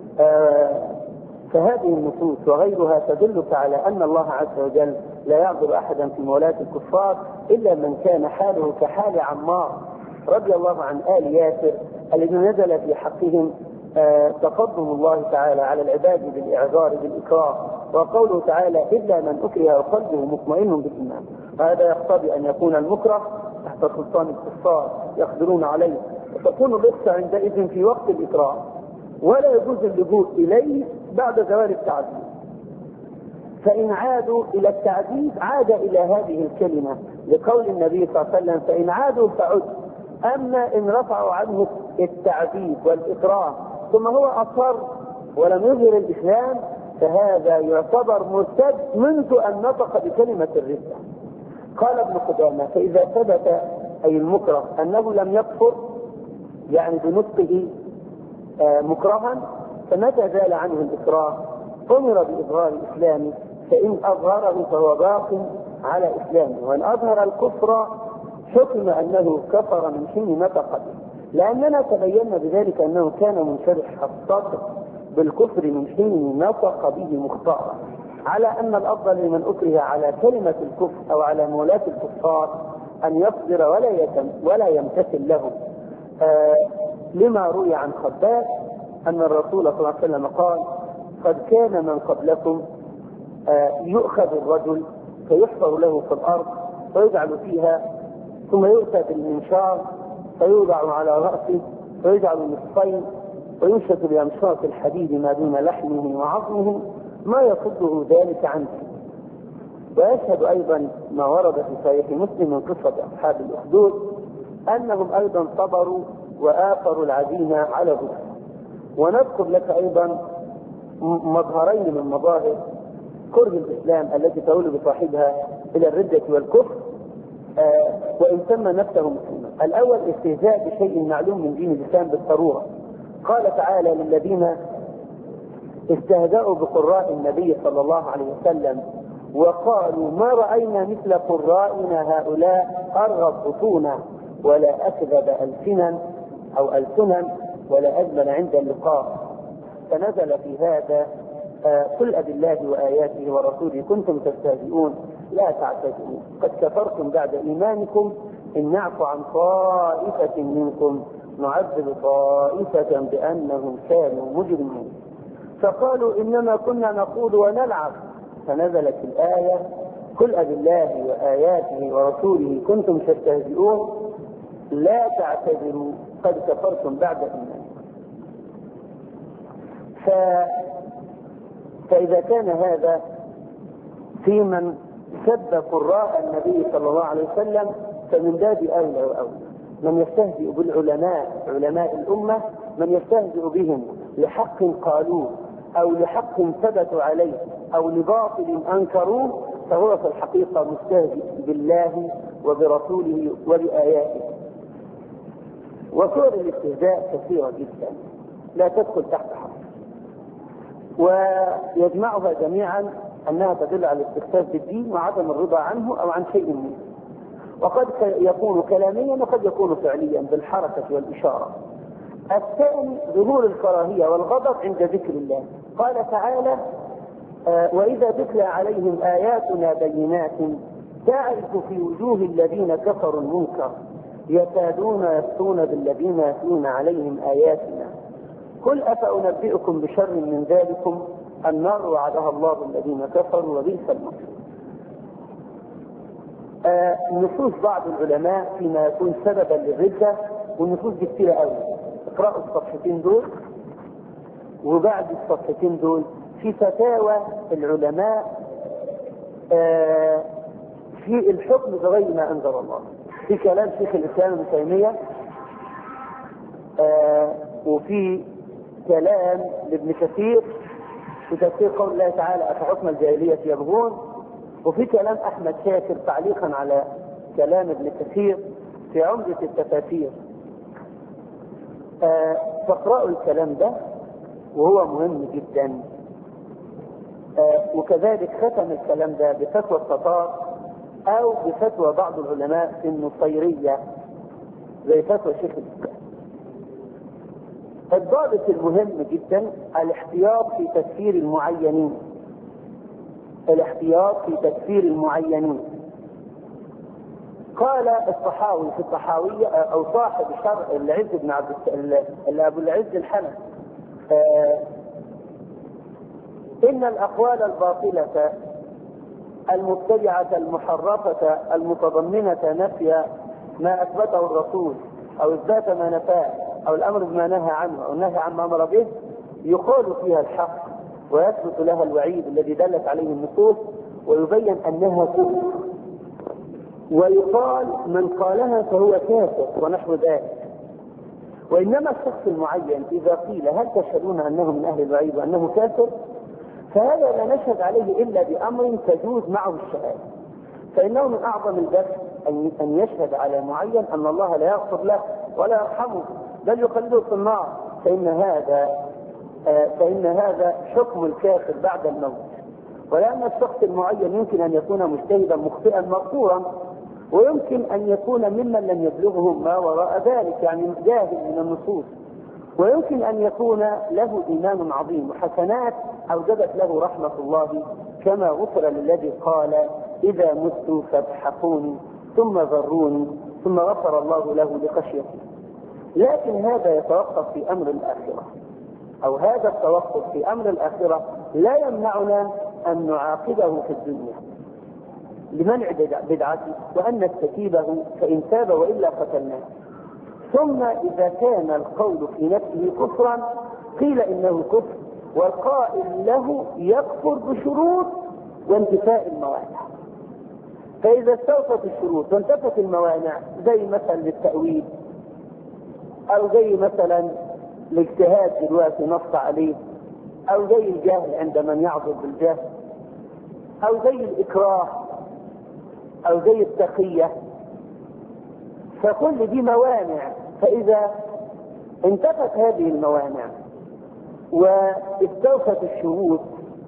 فهذه النصوص وغيرها تدلك على أن الله عز وجل لا يعذر أحدا في مولاة الكفار إلا من كان حاله كحال عمار رضي الله عن آل ياسر الذين نزل في حقهم تقدم الله تعالى على العباد بالإعذار بالإكراه، وقوله تعالى: إلا من أكره وقلبه مطمئن بالإيمان. هذا يقتضي أن يكون المكره تحت سلطان الكفار يقدرون عليه، وتكون الرخصة عندئذ في وقت الإكراه، ولا يجوز اللجوء إليه بعد زوال التعذيب. فإن عادوا إلى التعذيب عاد إلى هذه الكلمة لقول النبي صلى الله عليه وسلم: فإن عادوا فعد. أما إن رفعوا عنه التعذيب والإكراه ثم هو أصر ولم يظهر الإسلام فهذا يعتبر مرتد منذ أن نطق بكلمة الردة. قال ابن قدامة: فإذا ثبت أي المكره أنه لم يكفر يعني بنطقه مكرها، فمتى زال عنه الإكراه أمر بإظهار إسلامه، فإن أظهره فهو باق على إسلامه، وإن أظهر الكفر حكم أنه كفر من حين نطق به، لأننا تبينا بذلك أنه كان منشرح الصدر بالكفر من حين نطق به مختارا، على أن الأفضل لمن أكره على كلمة الكفر أو على مولاة الكفار أن يصبر ولا يمتثل له، لما روي عن خباب أن الرسول صلى الله عليه وسلم قال: قد كان من قبلكم يؤخذ الرجل فيحفر له في الأرض ويجعل فيها، ثم يؤتى بالمنشار فيوضع على رأسه ويجعل نصفين وينشط بأمشاط الحديد ما دون لحمه وعظمه ما يصده ذلك عنه. ويشهد أيضا ما ورد في صحيح مسلم من قصة أصحاب الأخدود أنهم أيضا صبروا وآثروا العزيمة على ذلك. ونذكر لك أيضا مظهرين من مظاهر كره الإسلام التي تؤول بصاحبها إلى الردة والكفر وإن سمى نفسه مسلما. الأول استهزاء بشيء معلوم من دين الإسلام بالضرورة. قال تعالى للذين استهزأوا بقراء النبي صلى الله عليه وسلم وقالوا: ما رأينا مثل قرائنا هؤلاء أرغب بطونا ولا أكذب ألسنا ولا أجمل عند اللقاء. فنزل في هذا: قل أبالله وآياته ورسوله كنتم تستهزئون لا تعتذروا قد كفرتم بعد إيمانكم إن نعفو عن طائفة منكم نعذب طائفة بأنهم كانوا مجرمين. فقالوا: إنما كنا نخوض ونلعب. فنزلت الآية: قل أبالله وآياته ورسوله كنتم تستهزئون لا تعتذروا قد كفرتم بعد إيمانكم. فإذا كان هذا في من سب قراء النبي صلى الله عليه وسلم فمن باب أولى وأولى من يستهزئ بالعلماء علماء الأمة، من يستهزئ بهم لحق قالوه أو لحق ثبتوا عليه أو لباطل أنكروه، فهو في الحقيقة مستهزئ بالله وبرسوله وبآياته. وصور الاستهزاء كثيرة جدا لا تدخل تحت حرف، ويجمعها جميعا أنها تدل على الاستخفاف بالدين وعدم الرضا عنه أو عن شيء منه، وقد يكون كلاميا وقد يكون فعليا بالحركة والإشارة. الثاني ظهور الكراهية والغضب عند ذكر الله. قال تعالى: وإذا تتلى عليهم آياتنا بينات تعرف في وجوه الذين كفروا المنكر يكادون يسطون بالذين يتلون عليهم آياتنا قل أفأنبئكم بشر من ذلكم النار وعدها الله الذين كفروا وبئس المصير. نصوص بعض العلماء فيما يكون سببا للردة، والنصوص دي كتيرة قوي. اقرأوا الصفحتين دول، وبعد الصفحتين دول في فتاوى العلماء في الحكم بغير ما أنزل الله، في كلام شيخ الإسلام ابن تيمية، وفي كلام لابن كثير في تفسير قول الله تعالى: أفحكم الجاهلية يبغون، وفي كلام أحمد شاكر تعليقا على كلام ابن كثير في عمدة التفاسير. فاقرأوا الكلام ده وهو مهم جدا. وكذلك ختم الكلام ده بفتوى التتار أو بفتوى بعض العلماء في النصيرية زي فتوى شيخ الإسلام. الضابط المهم جدا الاحتياط في تكفير المعينين. الاحتياط في تكفير المعينين. قال الطحاوي في الطحاوية أو صاحب شرع العز بن أبو العز الحنفي: إن الأقوال الباطلة المبتدعة المحرفة المتضمنة نفي ما أثبته الرسول أو إثبات ما نفاه أو الأمر بما نهى عنه أو النهي عما أمر به يقال فيها الحق ويثبت لها الوعيد الذي دلت عليه النصوص ويبين أنها كفر، ويقال من قالها فهو كافر ونحو ذلك. وإنما الشخص المعين إذا قيل: هل تشهدون أنه من أهل الوعيد وأنه كافر؟ فهذا لا نشهد عليه إلا بأمر تجوز معه الشهادة، فإنه من أعظم البر أن يشهد على معين أن الله لا يغفر له ولا يرحمه بل يخلده في النار، فإن هذا حكم الكافر بعد الموت. ولأن الشخص المعين يمكن أن يكون مجتهدا مخطئا مغفورا، ويمكن أن يكون ممن لم يبلغه ما وراء ذلك، يعني جاهل من النصوص، ويمكن أن يكون له إيمان عظيم وحسنات أوجبت له رحمة الله، كما غفر للذي قال إذا مت فابحثوني ثم ذروني، ثم غفر الله له لخشيته. لكن هذا يتوقف في أمر الآخرة، أو هذا التوقف في أمر الآخرة لا يمنعنا أن نعاقبه في الدنيا لمنع بدعته وأن نستتيبه، فإن تاب وإلا قتلناه. ثم إذا كان القول في نفسه كفرا قيل إنه كفر، والقائل له يكفر بشروط وانتفاء الموانع. فإذا استوفت الشروط وانتفت الموانع، زي مثلا للتأويل، أو زي مثلا الاجتهاد دلوقتي نص عليه، أو زي الجهل عند من يعذر بالجهل، أو زي الإكراه، أو زي التقية، فكل دي موانع. فإذا انتفت هذه الموانع واستوفت الشروط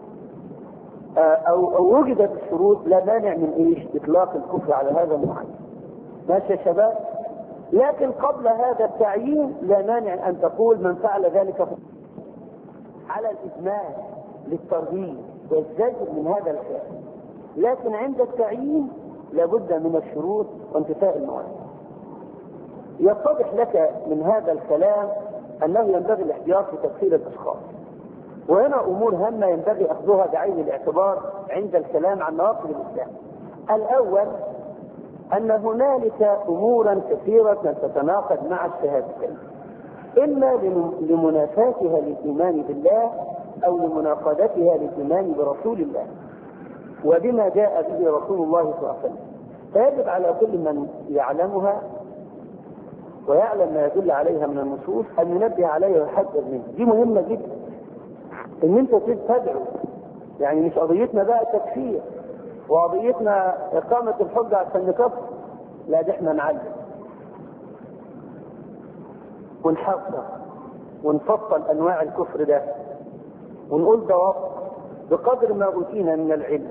أو وجدت الشروط، لا مانع من إطلاق الكفر على هذا المعين. ماشي يا شباب؟ لكن قبل هذا التعيين لا مانع أن تقول من فعل ذلك على الإجمال للترغيب والزجر من هذا الفعل، لكن عند التعيين لابد من الشروط وانتفاء الموانع. يتضح لك من هذا الكلام أنه ينبغي الاحتياط في تفسير الأشخاص، وهنا أمور هامة ينبغي أخذها بعين الاعتبار عند الكلام عن نواقض الإسلام. الأول أن هنالك أمورا كثيرة تتناقض مع الشهادتين، إما لمنافاتها للإيمان بالله أو لمناقضتها للإيمان برسول الله وبما جاء به رسول الله صلى الله عليه وسلم. فيجب على كل من يعلمها ويعلم ما يدل عليها من النصوص أن ينبه عليها ويحذر منها. دي مهمة جدا، إن أنت تدعو. يعني مش قضيتنا بقى تكفير وقضيتنا إقامة الحجة عشان نكفر، لا، ده احنا نعلم ونحذر ونفصل أنواع الكفر ده ونقول ضوابط بقدر ما أوتينا من العلم،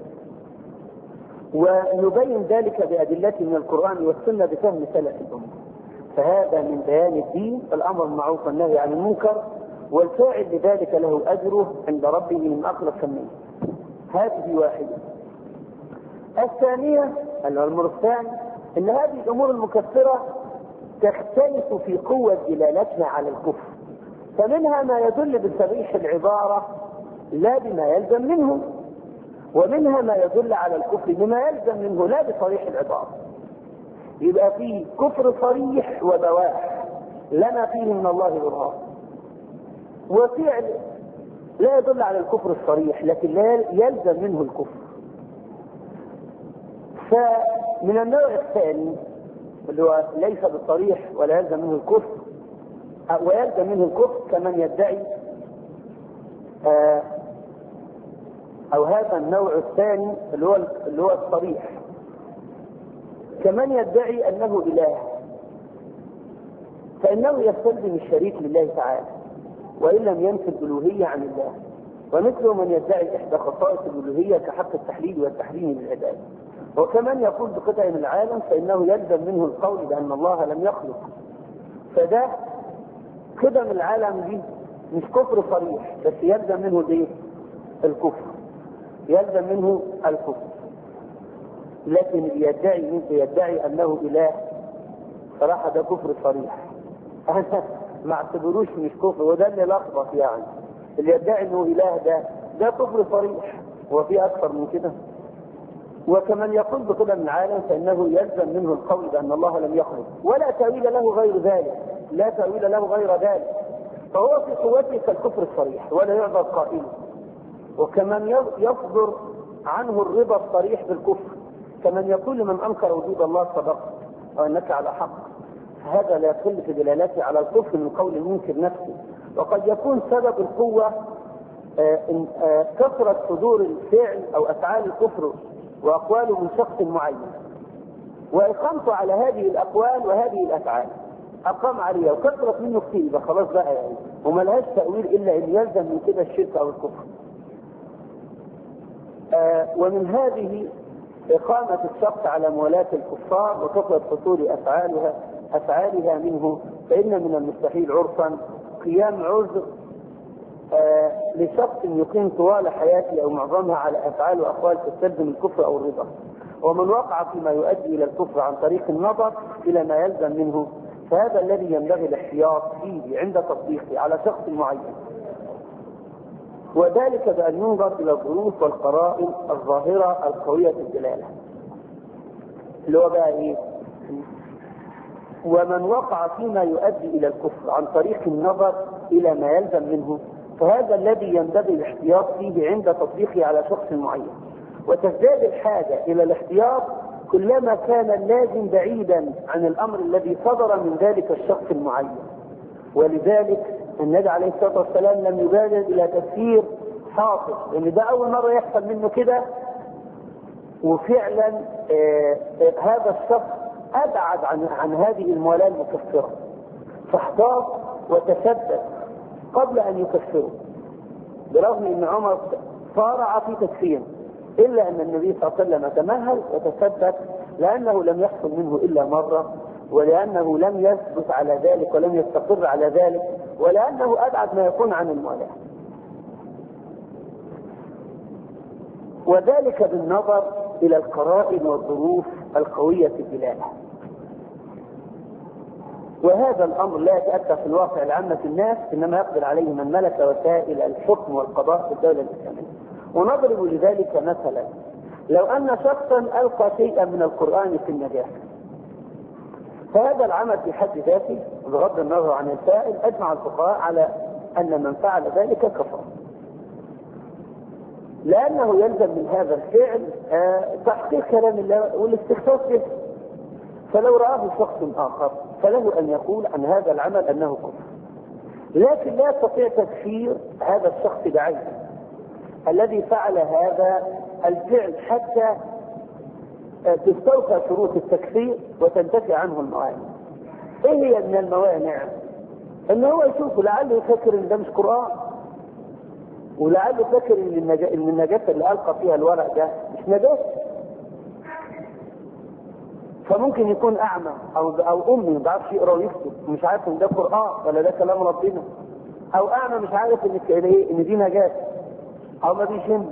ونبين ذلك بأدلة من القرآن والسنة بفهم سلف الأمة. فهذا من بيان الدين، الأمر بالمعروف والنهي عن المنكر، والفاعل لذلك له أجره عند ربه من أخلص منه. هذه واحدة. الثانية الأمر الثاني أن هذه الأمور المكفرة تختلف في قوة دلالتها على الكفر، فمنها ما يدل بصريح العبارة لا بما يلزم منه، ومنها ما يدل على الكفر بما يلزم منه لا بصريح العبارة. يبقى فيه كفر صريح وبواح لنا فيه من الله برهان، وفعل لا يدل على الكفر الصريح لكن لا يلزم منه الكفر. فمن النوع الثاني اللي هو ليس بالصريح ولا يلزم منه الكفر ويلزم منه الكفر كمن يدعي أو هذا النوع الثاني اللي هو الصريح كمن يدعي أنه إله، فإنه يستلزم الشريك لله تعالى وإن لم ينفي الألوهية عن الله، ومثل من يدعي إحدى خصائص الألوهية كحق التحليل والتحريم للعباد. وكمن يقول بقطع من العالم فإنه يلزم منه القول بأن الله لم يخلق. فده قدم العالم دي مش كفر صريح بس يلزم منه الايه؟ الكفر، يلزم منه الكفر. لكن اللي يدعي انه اله صراحة ده كفر صريح، انا ما اعتبروش مش كفر، وده اللي لخبط يعني. اللي يدعي انه اله ده كفر صريح، وفي اكثر من كده. وكمن يقول بقدم العالم فانه يلزم منه القول بان الله لم يخلق ولا تأويل له غير ذلك، لا تأويل له غير ذلك، فهو في قوته كالكفر الصريح ولا يعبد قائله. وكمن يصدر عنه الرضا الصريح بالكفر، كمن يقول لمن انكر وجود الله صدق وانك على حق، هذا لا يدل في دلالته على الكفر من قول المنكر نفسه. وقد يكون سبب القوة كثرة صدور الفعل او افعال الكفر واقواله من شخص معين، واقامته على هذه الاقوال وهذه الافعال اقام عليها وكثرت منه كثير، يبقى خلاص بقى يعني وما لهاش تأويل الا ان يلزم من كده الشرك او الكفر. ومن هذه إقامة الشخص على موالاة الكفار وكثرة حصول أفعالها منه، فإن من المستحيل عرفا قيام عذر لشخص يقيم طوال حياته أو معظمها على أفعال وأقوال تستلزم الكفر أو الرضا. ومن وقع فيما يؤدي إلى الكفر عن طريق النظر إلى ما يلزم منه فهذا الذي ينبغي الاحتياط فيه عند تطبيقه على شخص معين، وذلك بأن ينظر إلى الظروف والقرائن الظاهرة القوية الدلالة. اللي هو بقى إيه؟ ومن وقع فيما يؤدي إلى الكفر عن طريق النظر إلى ما يلزم منه فهذا الذي ينبغي الاحتياط فيه عند تطبيقه على شخص معين. وتزداد الحاجة إلى الاحتياط كلما كان اللازم بعيدا عن الأمر الذي صدر من ذلك الشخص المعين. ولذلك النبي عليه الصلاة والسلام لم يبادر إلى تفسير حاصل، لأن ده أول مرة يحصل منه كده، وفعلا هذا الشخص أبعد عن هذه الموالاة المكفرة، فاحتاط وتثبت قبل أن يكفره، برغم أن عمر صارع في تكفيره، إلا أن النبي صلى الله عليه وسلم تمهل وتثبت، لأنه لم يحصل منه إلا مرة، ولأنه لم يثبت على ذلك ولم يستقر على ذلك، ولأنه أبعد ما يكون عن الموالاة. وذلك بالنظر إلى القرائن والظروف القوية الدلالة. وهذا الأمر لا يتأتى في الواقع لعامة الناس، إنما يقدر عليه من ملك وسائل الحكم والقضاء في الدولة الإسلامية. ونضرب لذلك مثلا، لو أن شخصا ألقى شيئا من القرآن في النجاسة، فهذا العمل في حد ذاته بغض النظر عن الفاعل أجمع الفقهاء على أن من فعل ذلك كفر، لأنه يلزم من هذا الفعل تحقيق كلام الله والاستخفاف به. فلو رآه شخص آخر فله أن يقول عن هذا العمل أنه كفر، لكن لا يستطيع تكفير هذا الشخص بعينه الذي فعل هذا الفعل حتى تستوفى شروط التكفير وتنتفي عنه الموانع. ايه هي من الموانع؟ ان هو يشوفه لعله يفكر ان ده مش قرآن، ولعله فكر ان النجاسة اللي ألقى فيها الورق ده مش نجاسة، فممكن يكون أعمى أو أمي ما بيعرفش يقرأ ويكتب ومش عارف ان ده قرآن ولا ده كلام ربنا، أو أعمى مش عارف ان دي نجاسة، أو ما بيشم.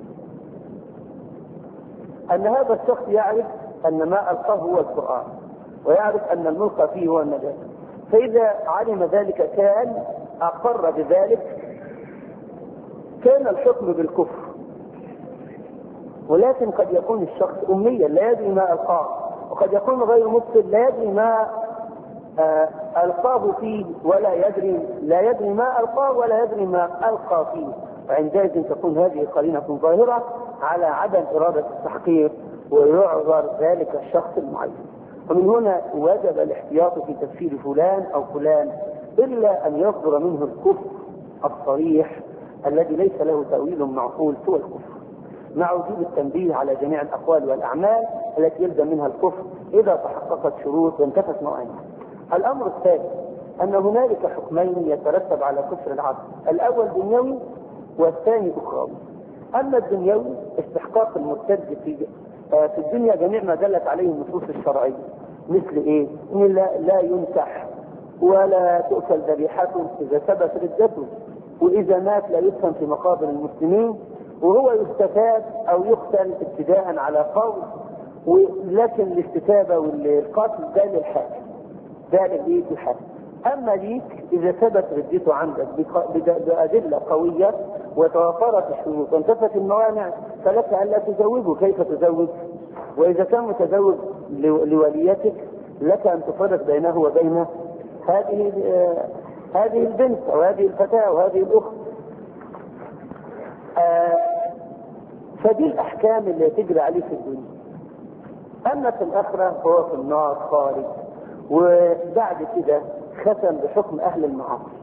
أن هذا الشخص يعرف أن ما ألقاه هو القرآن، ويعرف أن الملقى فيه هو النجاسة، فإذا علم ذلك كان أقر بذلك كان الحكم بالكفر. ولكن قد يكون الشخص أميا لا يدري ما ألقاه، وقد يكون غير مبصر لا يدري ما ألقاه فيه لا يدري ما ألقاه ولا يدري ما ألقى فيه، وعندئذ تكون هذه قرينة ظاهرة على عدم إرادة التحقيق ويعذر ذلك الشخص المعين. ومن هنا وجب الاحتياط في تفسير فلان أو فلان إلا أن يصدر منه الكفر الصريح الذي ليس له تأويل معقول سوى الكفر، مع وجوب التنبيه على جميع الأقوال والأعمال التي يلزم منها الكفر إذا تحققت شروط وانتفت موانع. الأمر الثالث أن هنالك حكمين يترتب على كفر العبد، الأول دنيوي والثاني أخروي. أما الدنيوي استحقاق المرتد في الدنيا جميع ما دلت عليه النصوص الشرعية، مثل إيه؟ إن لا ينكح ولا تؤكل ذبيحته إذا ثبت ردته، وإذا مات لا يدفن في مقابر المسلمين، وهو يستتاب أو يقتل ابتداء على قول، ولكن الاستتابة والقتل ده للحاكم، ده للحاكم. أما ليك إذا ثبت ردته عندك بأدلة قوية وتوافرت الشروط وانتفت الموانع فلك ألا تزوجه. كيف تزوج؟ وإذا كان متزوج لوليتك لك أن تفرق بينه وبين هذه البنت أو هذه الفتاة أو هذه الأخت. فدي الأحكام اللي تجري عليه في الدنيا. أما في الآخرة هو في النار خالد. وبعد كده ختم بحكم أهل المعاصي،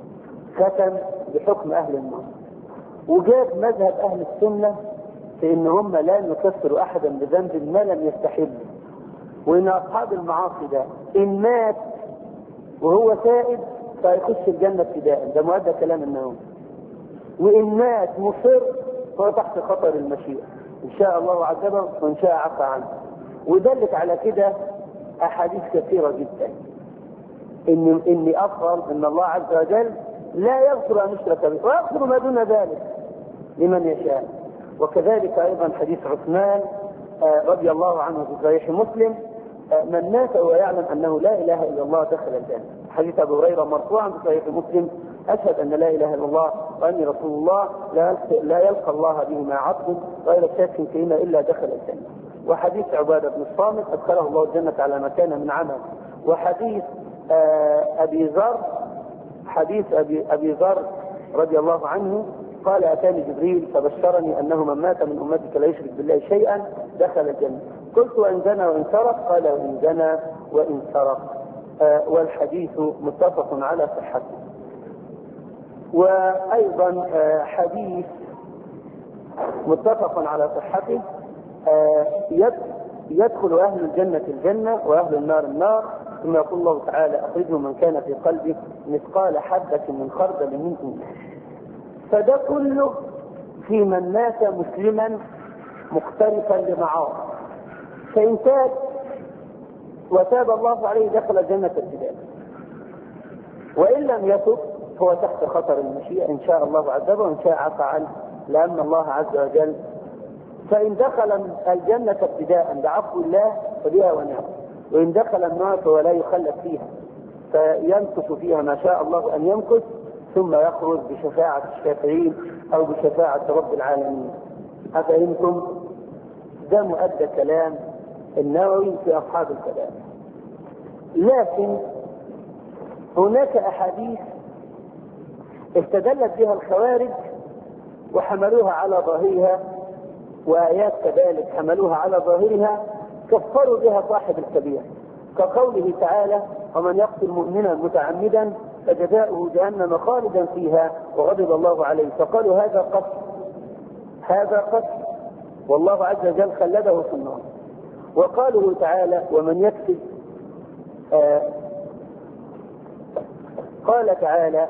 وجاب مذهب أهل السنة في إن هم لا يكفر أحدا بذنب ما لم يستحل، وإن أصحاب المعاصي ده إن مات وهو تائب فيخش الجنة ابتداء، ده مؤدى كلام النووي، وإن مات مصر فهو تحت خطر المشيئة. إن شاء الله عذبه وإن شاء عفى عنه. ودلت على كده أحاديث كثيرة جدا إن أفضل إن الله عز وجل لا يغفر أن يشرك به ويغفر ما دون ذلك لمن يشاء. وكذلك أيضا حديث عثمان رضي الله عنه في صحيح مسلم: من مات ويعلم أنه لا إله إلا الله دخل الجنة. حديث أبي هريرة مرفوعا في صحيح مسلم: أشهد أن لا إله إلا الله وأني رسول الله لا يلقى الله بهما عبد غير شاك فيهما إلا دخل الجنة. وحديث عبادة بن الصامت: أدخله الله الجنة على ما كان من عمل. وحديث أبي ذر رضي الله عنه قال: أتاني جبريل فبشرني أنه من مات من أمتك لا يشرك بالله شيئا دخل الجنة. قلت: وإن زنى وإن سرق؟ قال: وإن زنى وإن سرق. والحديث متفق على صحته. وأيضا حديث متفق على صحته: يدخل أهل الجنة الجنة وأهل النار النار، ثم يقول الله تعالى: أخرجوا من كان في قلبه مثقال حبة من خردل من إيمان. فده كله في من مات مسلما مقترفا لمعاصي، فإن تاب وتاب الله عليه دخل الجنة ابتداء، وإن لم يتب هو تحت خطر المشيئة، إن شاء الله عذبه وإن شاء عفى عنه، لأن الله عز وجل فإن دخل الجنة ابتداء بعفو الله فبها ونعم، وإن دخل النار فهو لا يخلد فيها، فيمكث فيها ما شاء الله أن يمكث، ثم يخرج بشفاعة الشافعين أو بشفاعة رب العالمين. أفهمتم؟ ده مؤدى كلام النووي في أصحاب الكلام. لكن هناك أحاديث استدلت بها الخوارج وحملوها على ظاهرها، وآيات كذلك حملوها على ظاهرها كفروا بها صاحب الكبير، كقوله تعالى: ومن يقتل مؤمنا متعمدا فجزاؤه جهنم خالدا فيها وغضب الله عليه، فقالوا هذا قتل والله عز وجل خلده في النار. وقاله تعالى: ومن يكسب قال تعالى: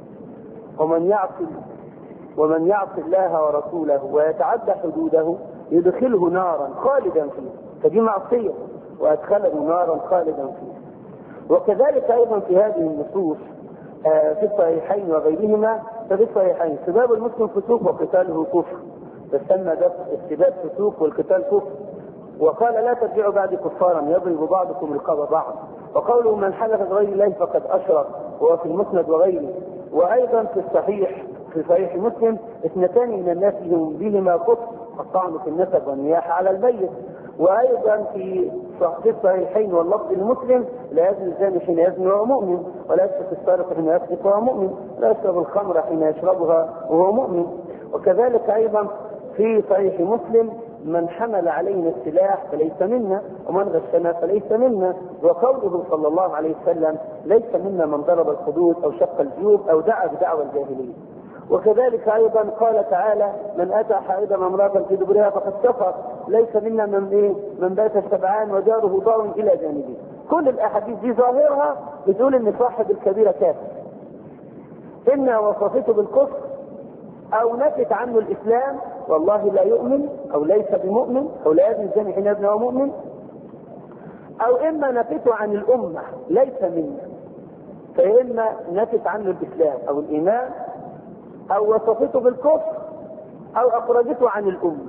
ومن يعص الله ورسوله ويتعدى حدوده يدخله نارا خالدا فيه، فدي معصية وأدخله نارا خالدا فيه. وكذلك أيضا في هذه النصوص في الصحيحين وغيرهما، ففي الصحيحين: سباب المسلم فسوق وقتاله كفر، فسمى ده السباب فسوق والقتال كفر. وقال: لا ترجعوا بعد كفارا يضرب بعضكم رقاب بعض. وقوله: من حلف بغير الله فقد أشرك، وهو في المسند وغيره. وأيضا في صحيح مسلم: اثنتان من الناس بهما كفر، الطعن في النسب والنياحة على الميت. وأيضا في الصحيحين واللفظ لمسلم: لا يزني الزاني حين يزني وهو مؤمن، ولا يسرق السارق حين يسرق وهو مؤمن، ولا يشرب الخمر حين يشربها وهو مؤمن. وكذلك أيضا في صحيح مسلم: من حمل علينا السلاح فليس منا، ومن غشنا فليس منا. وقوله صلى الله عليه وسلم: ليس منا من ضرب الخدود أو شق الجيوب أو دعا بدعوى الجاهلية. وكذلك أيضا قال تعالى: من أتى حائضا امرأة في دبرها فقد كفر، ليس منا من بات سبعان وجاره ضار إلى جانبه. كل الأحاديث دي ظاهرها بتقول إن صاحب الكبيرة كافر، إما وصفته بالكفر أو نفت عنه الإسلام والله لا يؤمن، أو ليس بمؤمن، أو لا يزني الزاني حين يزني وهو مؤمن، أو إما نفته عن الأمة ليس منا، فإما نفت عنه الإسلام أو الإيمان، أو وصفته بالكفر، أو أخرجته عن الأمة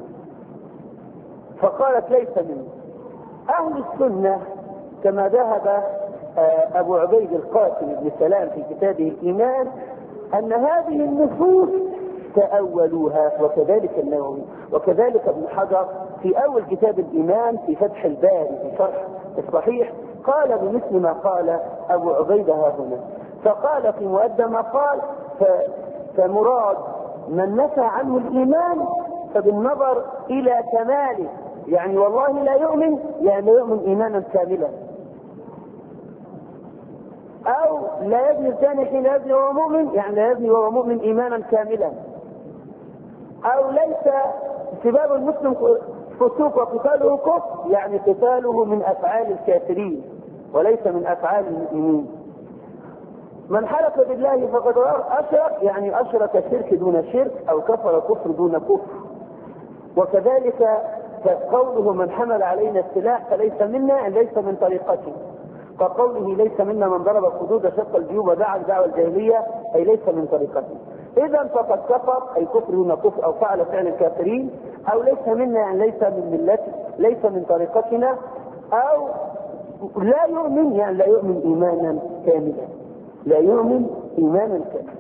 فقالت ليس منا. أهل السنة كما ذهب أبو عبيد القاسم بن سلام في كتابه الإيمان أن هذه النصوص تأولوها، وكذلك النووي، وكذلك ابن حجر في أول كتاب الإيمان في فتح الباري في شرح الصحيح قال بمثل ما قال أبو عبيدة هنا. فقال في مؤدى ما قال: فمراد من نفى عنه الإيمان فبالنظر إلى كماله، يعني والله لا يؤمن، يعني لا يؤمن إيمانا كاملا، أو لا يزني الزاني حين يزني وهو مؤمن، يعني لا يزني وهو مؤمن إيمانا كاملا، أو ليس سباب المسلم فسوق وقتاله كفر، يعني قتاله من أفعال الكافرين وليس من أفعال المؤمنين. من حلف بالله فقد أشرك، يعني أشرك شرك دون شرك، أو كفر كفر دون كفر. وكذلك قوله من حمل علينا السلاح فليس منا، ليس من طريقته، كقوله ليس منا من ضرب الخدود شق الجيوب ودعا الدعوة الجاهلية، أي ليس من طريقته. إذا فقد كفر، أي كفر هنا كفر أو فعل فعل الكافرين، أو ليس منا يعني ليس من ملتي، ليس من طريقتنا، أو لا يؤمن يعني لا يؤمن إيمانا كاملا، لا يؤمن إيمانا كاملا.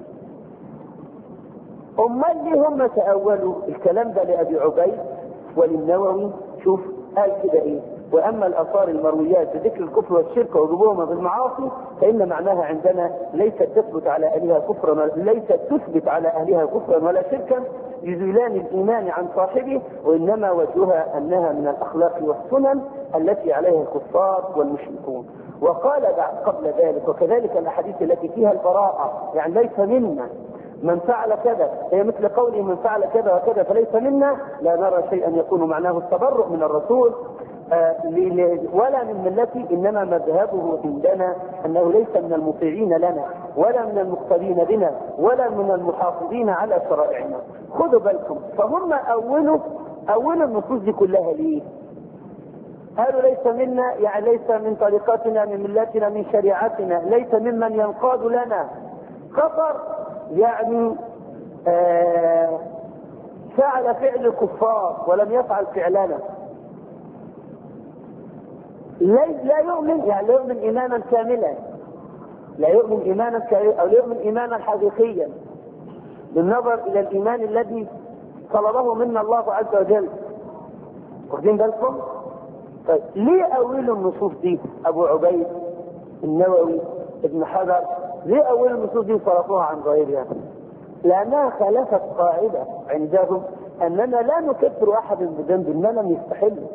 أمال ليه هم تأولوا الكلام ده لأبي عبيد وللنووي؟ شوف قال كده إيه: وأما الآثار المرويات بذكر الكفر والشرك ووجوبهما بالمعاصي فإن معناها عندنا ليست تثبت على أهلها كفرا، ليست تثبت على أهلها كفرا ولا شركا يزيلان الإيمان عن صاحبه، وإنما وجهها أنها من الأخلاق والسنن التي عليها الكفار والمشركون. وقال قبل ذلك: وكذلك الأحاديث التي فيها البراءة، يعني ليس منا من فعل كذا، هي مثل قوله من فعل كذا وكذا فليس منا، لا نرى شيئا يكون معناه التبرؤ من الرسول ولا من ملته، انما مذهبه عندنا انه ليس من المطيعين لنا ولا من المقتدين بنا ولا من المحافظين على شرائعنا. خذوا بالكم، فهم اولوا النصوص دي كلها ليه؟ قالوا ليس منا يعني ليس من طريقتنا، من ملتنا، من شريعتنا، ليس ممن ينقاد لنا. كفر يعني فعل فعل الكفار ولم يفعل فعلنا. لا يؤمن يعني لا يؤمن ايمانا كاملا، لا يؤمن ايمانا او لا يؤمن ايمانا حقيقيا بالنظر الى الايمان الذي طلبه منا الله عز وجل. واخدين بالكم؟ طيب ليه اولوا النصوص دي ابو عبيد، النووي، ابن حجر؟ ليه اولوا النصوص دي وصرفوها عن ظاهرها؟ لانها خالفت قاعده عندهم اننا لا نكفر احدا بذنب ما لم يستحله.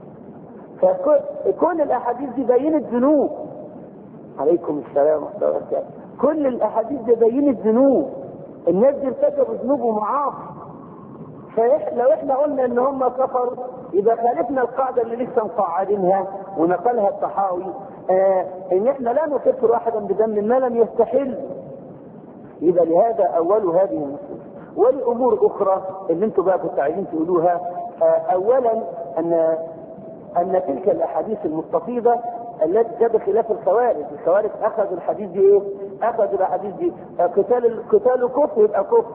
فكل الاحاديث دي بينت ذنوب. عليكم السلام ورحمه الله وبركاته. كل الاحاديث دي بينت ذنوب، الناس دي ارتكبوا ذنوب ومعاصي. فلو احنا قلنا ان هم كفروا يبقى خالفنا القاعده اللي لسه مقعدينها ونقلها الطحاوي، ان احنا لا نكفر احدا بذنب ما لم يستحل. يبقى لهذا اول هذه النصوص. ولامور اخرى اللي انتم بقى كنتوا عايزين تقولوها، اولا ان تلك الاحاديث المستفيضه التي جاءت خلاف الخوارج اخذوا الحديث دي ايه؟ اخذوا الاحاديث دي قتال كفر يبقى كفر.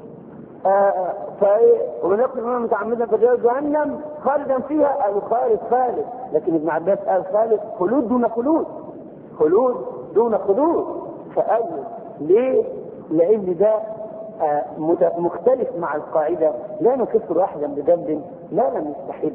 ونقل منهم متعمدا في جهنم خالدا فيها، او خالد. لكن ابن عباس قال خالد خلود دون خلود، خلود دون خلود. فاول ليه؟ لان ده مختلف مع القاعده لا نكفر احدا بذنب ما لم يستحل.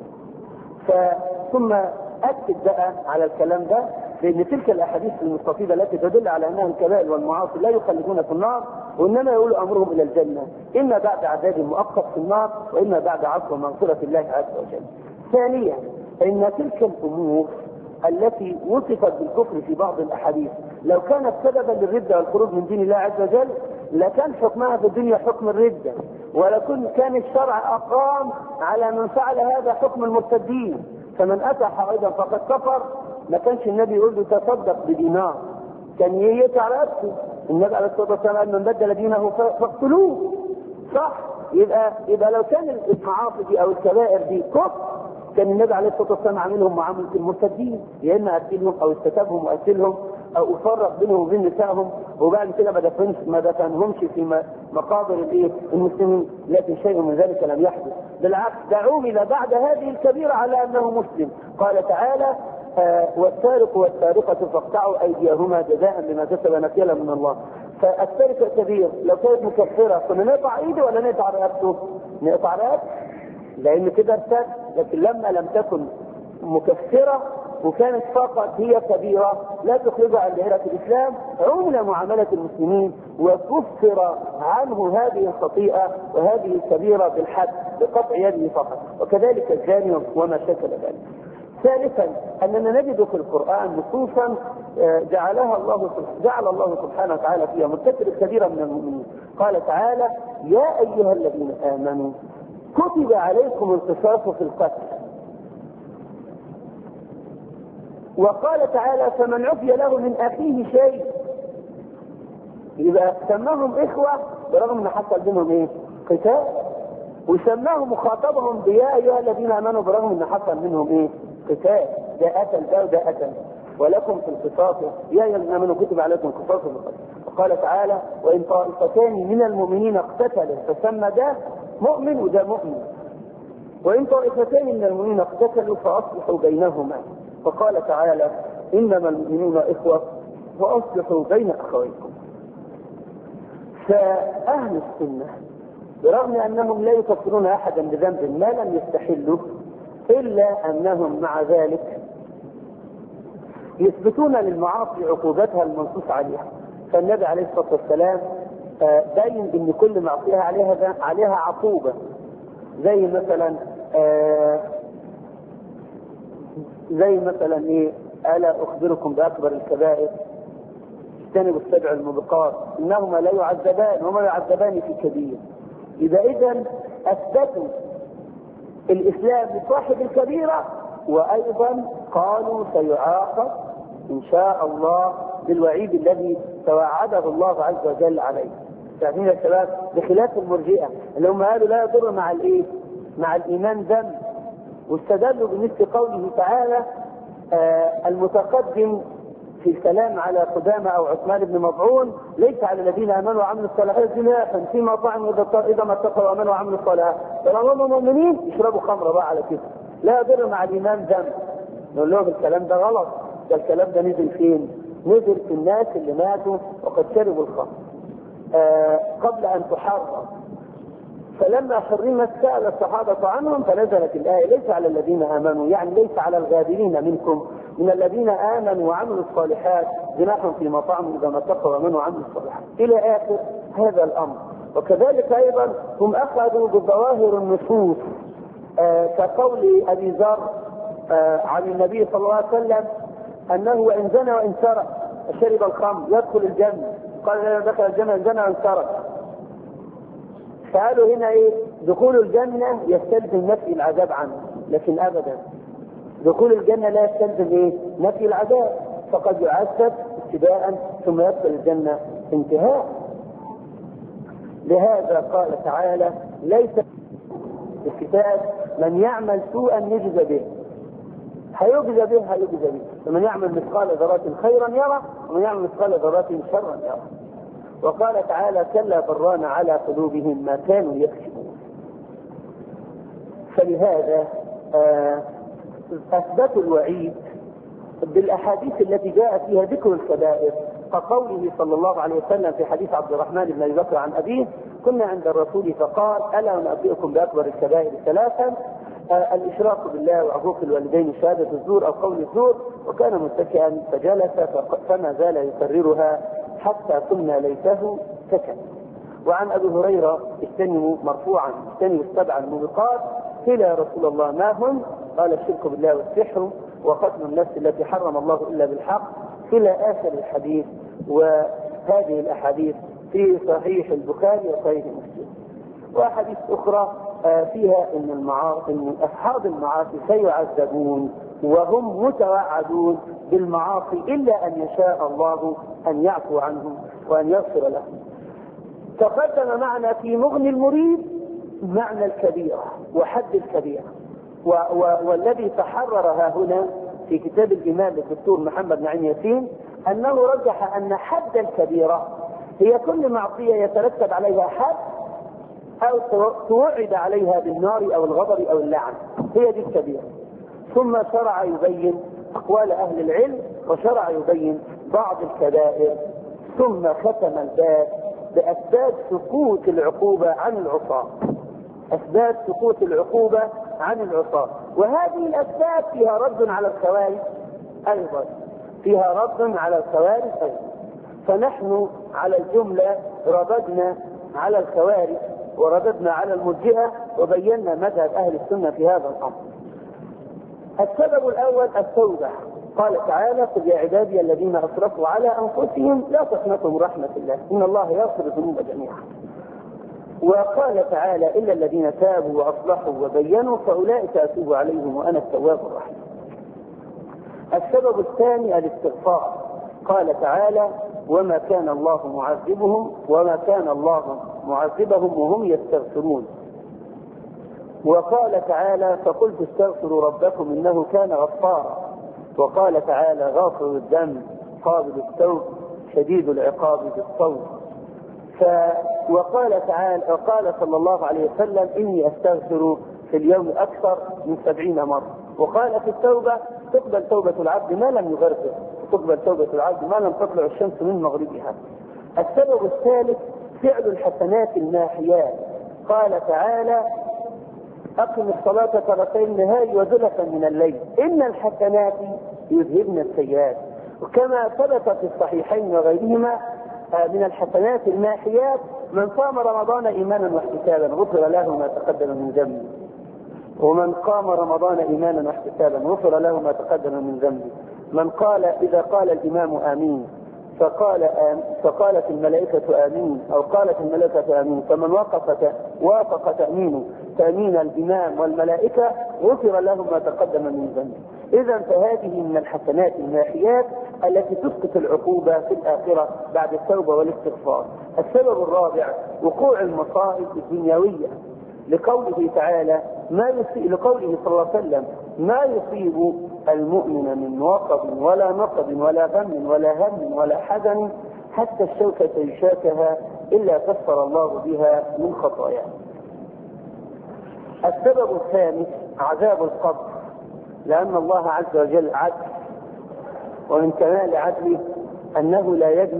ثم اكد بقى على الكلام ده لان تلك الاحاديث المستفيضه التي تدل على انها الكبائر والمعاصي لا يخلدون في النار، وانما يقول امرهم الى الجنه، اما بعد عذاب مؤقت في النار واما بعد عفو ومغفره الله عز وجل. ثانيا ان تلك الامور التي وصفت بالكفر في بعض الاحاديث لو كانت سببا للرده والخروج من دين الله عز وجل لكان حكمها في الدنيا حكم الرده، ولكن كان الشرع اقام على من فعل هذا حكم المرتدين. فمن اتى حائضا فقد كفر، ما كانش النبي يقول له تصدق بدينار، كان يقطع راسه. النبي عليه الصلاه والسلام قال من بدل دينه فاقتلوه. صح؟ يبقى لو كان المعاصي دي او الكبائر دي كفر كان النبي عليه الصلاه والسلام عاملهم معامله المرتدين، يا اما قتلهم او استتابهم وقتلهم او افرق بينهم وبين نسائهم، وبعد كده ما دفنهمش في مقابر المسلمين. لكن شيء من ذلك لم يحدث، بالعكس ده عومل بعد هذه الكبيره على انه مسلم. قال تعالى والسارق والسارقه فاقطعوا ايديهما جزاء بما كسب نكالا من الله. فالسرقه الكبير لو كانت مكفره كنا نقطع ايده ولا نقطع رقبته؟ نقطع رقبته لان كده ارتد. لكن لما لم تكن مكفره وكانت فقط هي كبيره لا تخرجها عن دائره الاسلام، عمل معامله المسلمين وكفر عنه هذه الخطيئه وهذه الكبيره بالحد بقطع يده فقط، وكذلك الزاني وما شكل ذلك. ثالثا اننا نجد في القران نصوصا جعل الله سبحانه وتعالى فيها متكر كبيرا من المؤمنين. قال تعالى يا ايها الذين امنوا كتب عليكم القصاص في القتل. وقال تعالى فمن عفي له من اخيه شيء. يبقى سماهم اخوه برغم ان حصل بينهم ايه؟ قتال. وسماهم مخاطبهم بيا ايها الذين امنوا برغم ان حصل منهم ايه؟ قتال، ده قتل ده وده قتل، ولكم في القصاص يا ايها الذين امنوا كتب عليكم القصاص في القتل. وقال تعالى وان طائفتان من المؤمنين اقتتلوا، فسمى ده مؤمن وده مؤمن. وان طائفتان من المؤمنين اقتتلوا فاصلحوا بينهما. فقال تعالى انما المؤمنون اخوه واصلحوا بين اخويكم. فاهل السنه برغم انهم لا يكفرون احدا بذنب ما لم يستحله، الا انهم مع ذلك يثبتون للمعاصي عقوبتها المنصوص عليها. فالنبي عليه الصلاه والسلام بين ان كل معصيه عليها عقوبه، زي مثلا ايه؟ الا اخبركم باكبر الكبائر اجتنبوا السبع الموبقات انهما لا يعذبان وما يعذبان في كبير. اذا اثبتوا الاسلام لصاحب الكبيره، وايضا قالوا سيعاقب ان شاء الله بالوعيد الذي توعده الله عز وجل عليه. فاهمين يا شباب؟ بخلاف المرجئه اللي هم قالوا لا يضر مع الايه؟ مع الايمان ذنب، واستدلوا بمثل قوله تعالى المتقدم في الكلام على قدامى او عثمان بن مظعون ليس على الذين امنوا وعملوا الصالحات جناح فيما طعموا اذا ما اتقوا وامنوا وعملوا الصالحات. فلو هم مؤمنين يشربوا خمره بقى على كده، لا يضر مع الايمان ذنب. نقول لهم الكلام ده غلط، ده الكلام ده نزل فين؟ نزل في الناس اللي ماتوا وقد شربوا الخمر قبل ان تحرم. فلما حرمت سأل الصحابة عنهم فنزلت الآية ليس على الذين آمنوا، يعني ليس على الغابرين منكم من الذين آمنوا وعملوا الصالحات جناح فيما طعموا إذا ما اتقوا وآمنوا وعملوا الصالحات إلى آخر هذا الأمر. وكذلك أيضا هم أخذوا بظواهر النصوص كقول أبي ذر عن النبي صلى الله عليه وسلم أنه وإن زنى وإن سرق شرب الخمر يدخل الجنة، قال لا دخل الجنة إن زنى وإن سرق. فقالوا هنا ايه؟ دخول الجنة يستلزم نفي العذاب عنه، لكن ابدا دخول الجنة لا يستلزم ايه؟ نفي العذاب، فقد يعذب ابتداء ثم يدخل الجنة انتهاء. لهذا قال تعالى ليس في الكتاب من يعمل سوءا يجزى به، هيجزى به فمن يعمل مثقال ذرة خيرا يرى ومن يعمل مثقال ذرة شرا يرى. وقال تعالى كلا بران على قلوبهم ما كانوا يكسبون. فلهذا أثبتوا الوعيد بالأحاديث التي جاء فيها ذكر الكبائر، كقوله صلى الله عليه وسلم في حديث عبد الرحمن بن أبي بكر عن أبيه كنا عند الرسول فقال ألا أنبئكم بأكبر الكبائر ثلاثا الإشراك بالله وعقوق الوالدين شهادة الزور أو قول الزور. وكان متكئا فجلس فما زال يكررها حتى قلنا ليته سكت. وعن ابي هريره اجتنبوا مرفوعا اجتنبوا السبع الموبقات قيل يا رسول الله ما هم؟ قال الشرك بالله والسحر وقتل النفس التي حرم الله الا بالحق الى اخر الحديث. وهذه الاحاديث في صحيح البخاري وصحيح مسلم. واحاديث اخرى فيها ان اصحاب المعاصي سيعذبون وهم متوعدون بالمعاصي الا ان يشاء الله ان يعفو عنهم وان يغفر لهم. تقدم معنا في مغني المريد معنى الكبيرة وحد الكبيرة، والذي تحررها هنا في كتاب الإمام الدكتور محمد نعيم ياسين أنه رجح أن حد الكبيرة هي كل معصية يترتب عليها حد أو توعد عليها بالنار أو الغضب أو اللعن، هي دي الكبيرة. ثم شرع يبين أقوال أهل العلم وشرع يبين بعض الكبائر، ثم ختم الباب بأسباب سقوط العقوبة عن العصاة. أسباب سقوط العقوبة عن العصاة، وهذه الأسباب فيها رد على الخوارج أيضا، فيها رد على الخوارج أيضا. فنحن على الجملة رددنا على الخوارج ورددنا على المرجئة وبينا مذهب أهل السنة في هذا الأمر. السبب الأول التوبة. قال تعالى قل يا عبادي الذين أسرفوا على أنفسهم لا تقنطوا من رحمة الله إن الله يغفر الذنوب جميعا. وقال تعالى إلا الذين تابوا وأصلحوا وبينوا فأولئك أتوب عليهم وأنا التواب الرحيم. السبب الثاني الاستغفار. قال تعالى وما كان الله معذبهم وما كان الله معذبهم وهم يستغفرون. وقال تعالى فقلت استغفروا ربكم إنه كان غفارا. وقال تعالى غافر الذنب قابل التوب شديد العقاب بالصوت. وقال تعالى وقال صلى الله عليه وسلم إني أستغفر في اليوم أكثر من 70 مرة. وقال في التوبة تقبل توبة العبد ما لم يغرقه، تقبل توبة العبد ما لم تطلع الشمس من مغربها. السبب الثالث فعل الحسنات الناحيات. قال تعالى أقم الصلاة طرفي النهار وزلفا من الليل إن الحسنات يذهبن السيئات. وكما ثبت في الصحيحين وغيرهما من الحسنات الناحيات من صام رمضان إيمانا واحتسابا غفر له ما تقدم من ذنبه، ومن قام رمضان إيمانا واحتسابا غفر له ما تقدم من ذنبه. من قال إذا قال الإمام آمين فقالت الملائكة آمين أو قالت الملائكة آمين فمن وافق تأمين الإمام والملائكة غفر له ما تقدم من ذنبه. إذا فهذه من الحسنات الناحيات التي تسقط العقوبة في الآخرة بعد التوبة والاستغفار. السبب الرابع وقوع المصائب الدنيوية لقوله تعالى لقوله صلى الله عليه وسلم ما يصيب المؤمن من وقب ولا نقب ولا غم ولا هم ولا حزن حتى الشوكة يشاكها إلا كفر الله بها من خطاياه. السبب الخامس عذاب القبر، لأن الله عز وجل عدل، ومن كمال عدله أنه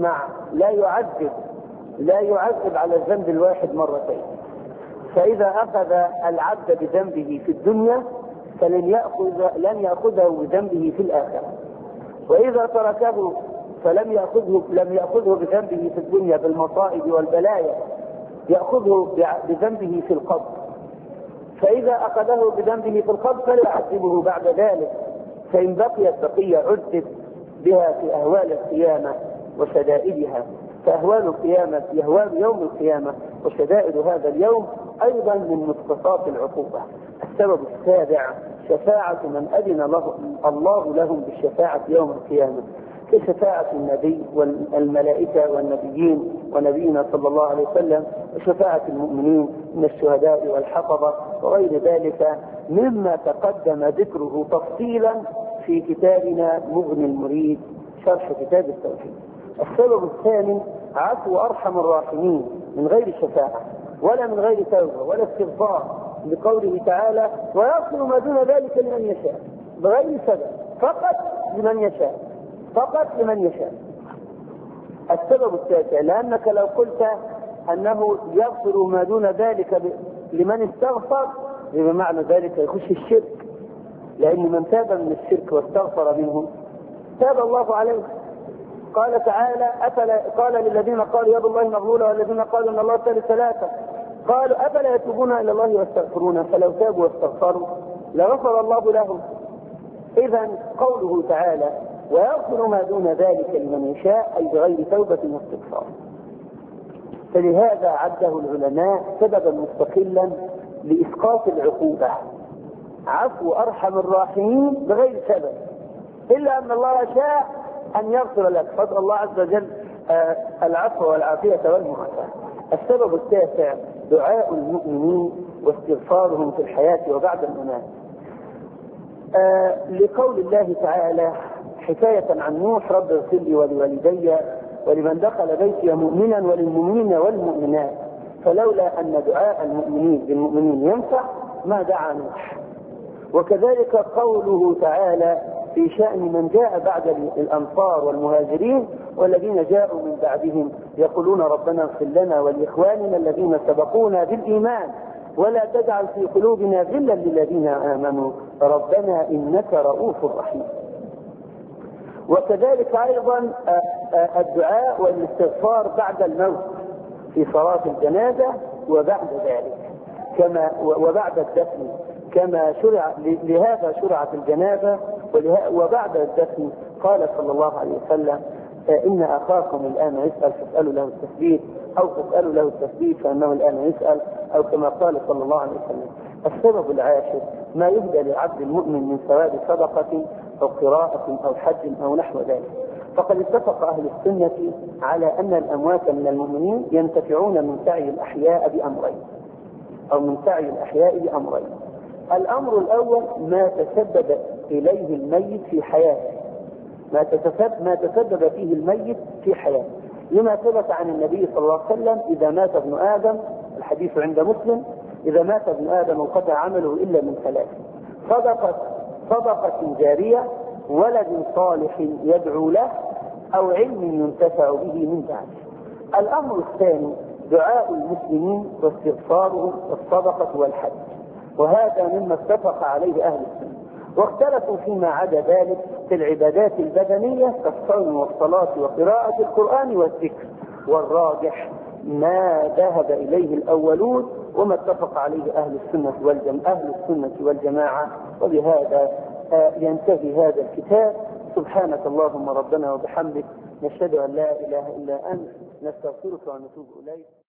لا يعذب على الذنب الواحد مرتين. فإذا أخذ العبد بذنبه في الدنيا لن يأخذه بذنبه في الآخرة، وإذا تركه فلم يأخذه بذنبه في الدنيا بالمصائب والبلايا، يأخذه بذنبه في القبر. فإذا أخذه بذنبه في القبر فلا يعذبه بعد ذلك، فإن بقيت بقية عذب بها في أهوال القيامة وشدائدها. فأهوال القيامة يهوال يوم القيامة وشدائد هذا اليوم أيضا من مسقطات العقوبة. السبب السابع شفاعة من أذن الله لهم بالشفاعة يوم القيامة كشفاعة النبي والملائكة والنبيين ونبينا صلى الله عليه وسلم، وشفاعة المؤمنين من الشهداء والحفظة وغير ذلك مما تقدم ذكره تفصيلا في كتابنا مغني المريد شرح كتاب التوحيد. السبب الثاني عفو أرحم الراحمين من غير شفاعة ولا من غير توبة ولا استغفار، لقوله تعالى ويغفر ما دون ذلك لمن يشاء بغير سبب فقط لمن يشاء. السبب التاسع لأنك لو قلت أنه يغفر ما دون ذلك لمن استغفر بمعنى ذلك يخش الشرك، لأن من تاب من الشرك واستغفر منه تاب الله عليه. قال تعالى قال للذين قالوا يد الله مغلولة والذين قالوا ان الله ثالث ثلاثة قالوا افلا يتوبون الى الله ويستغفرون فلو تابوا واستغفروا لغفر الله لهم. اذا قوله تعالى ويغفر ما دون ذلك لمن يشاء اي بغير توبة واستغفار. فلهذا عده العلماء سببا مستقلا لاسقاط العقوبة عفو ارحم الراحمين بغير سبب، الا ان الله شاء أن يغفر لك، فضل الله عز وجل العفو والعافية والمعافاة. السبب التاسع دعاء المؤمنين واستغفارهم في الحياة وبعد الممات، لقول الله تعالى حكاية عن نوح رب اغفر لي ولوالدي ولمن دخل بيتي مؤمنا وللمؤمنين والمؤمنات، فلولا أن دعاء المؤمنين بالمؤمنين ينفع ما دعا نوح. وكذلك قوله تعالى في شأن من جاء بعد الأنصار والمهاجرين والذين جاءوا من بعدهم يقولون ربنا اغفر لنا ولإخواننا الذين سبقونا بالإيمان ولا تجعل في قلوبنا غلا للذين آمنوا ربنا إنك رؤوف رحيم. وكذلك أيضا الدعاء والاستغفار بعد الموت في صلاة الجنازة وبعد ذلك وبعد الدفن كما شرع، لهذا شرعت الجنازة وبعد الدفن قال صلى الله عليه وسلم إن أخاكم الآن يسأل فاسألوا له التثبيت أو تسألوا له التثبيت فإنه الآن يسأل، أو كما قال صلى الله عليه وسلم. السبب العاشر ما يهدى للعبد المؤمن من ثواب صدقة أو قراءة أو حج أو نحو ذلك. فقد اتفق أهل السنة على أن الأموات من المؤمنين ينتفعون من سعي الأحياء بأمرين: أو من سعي الأحياء بأمرين. الأمر الأول ما تسبب إليه الميت في حياته، ما تسبب فيه الميت في حياته، لما ثبت عن النبي صلى الله عليه وسلم: إذا مات ابن آدم، الحديث عند مسلم، إذا مات ابن آدم انقطع عمله إلا من ثلاث: صدقة جارية، ولد صالح يدعو له، أو علم ينتفع به من بعده. الأمر الثاني دعاء المسلمين واستغفارهم والصدقة والحج، وهذا مما اتفق عليه أهل السنة، واختلفوا فيما عدا ذلك في العبادات البدنية كالصوم والصلاة وقراءة القرآن والذكر، والراجح ما ذهب إليه الأولون وما اتفق عليه أهل السنة والجماعة. وبهذا ينتهي هذا الكتاب. سبحانك اللهم ربنا وبحمدك، نشهد أن لا إله إلا أنت، نستغفرك ونتوب إليك.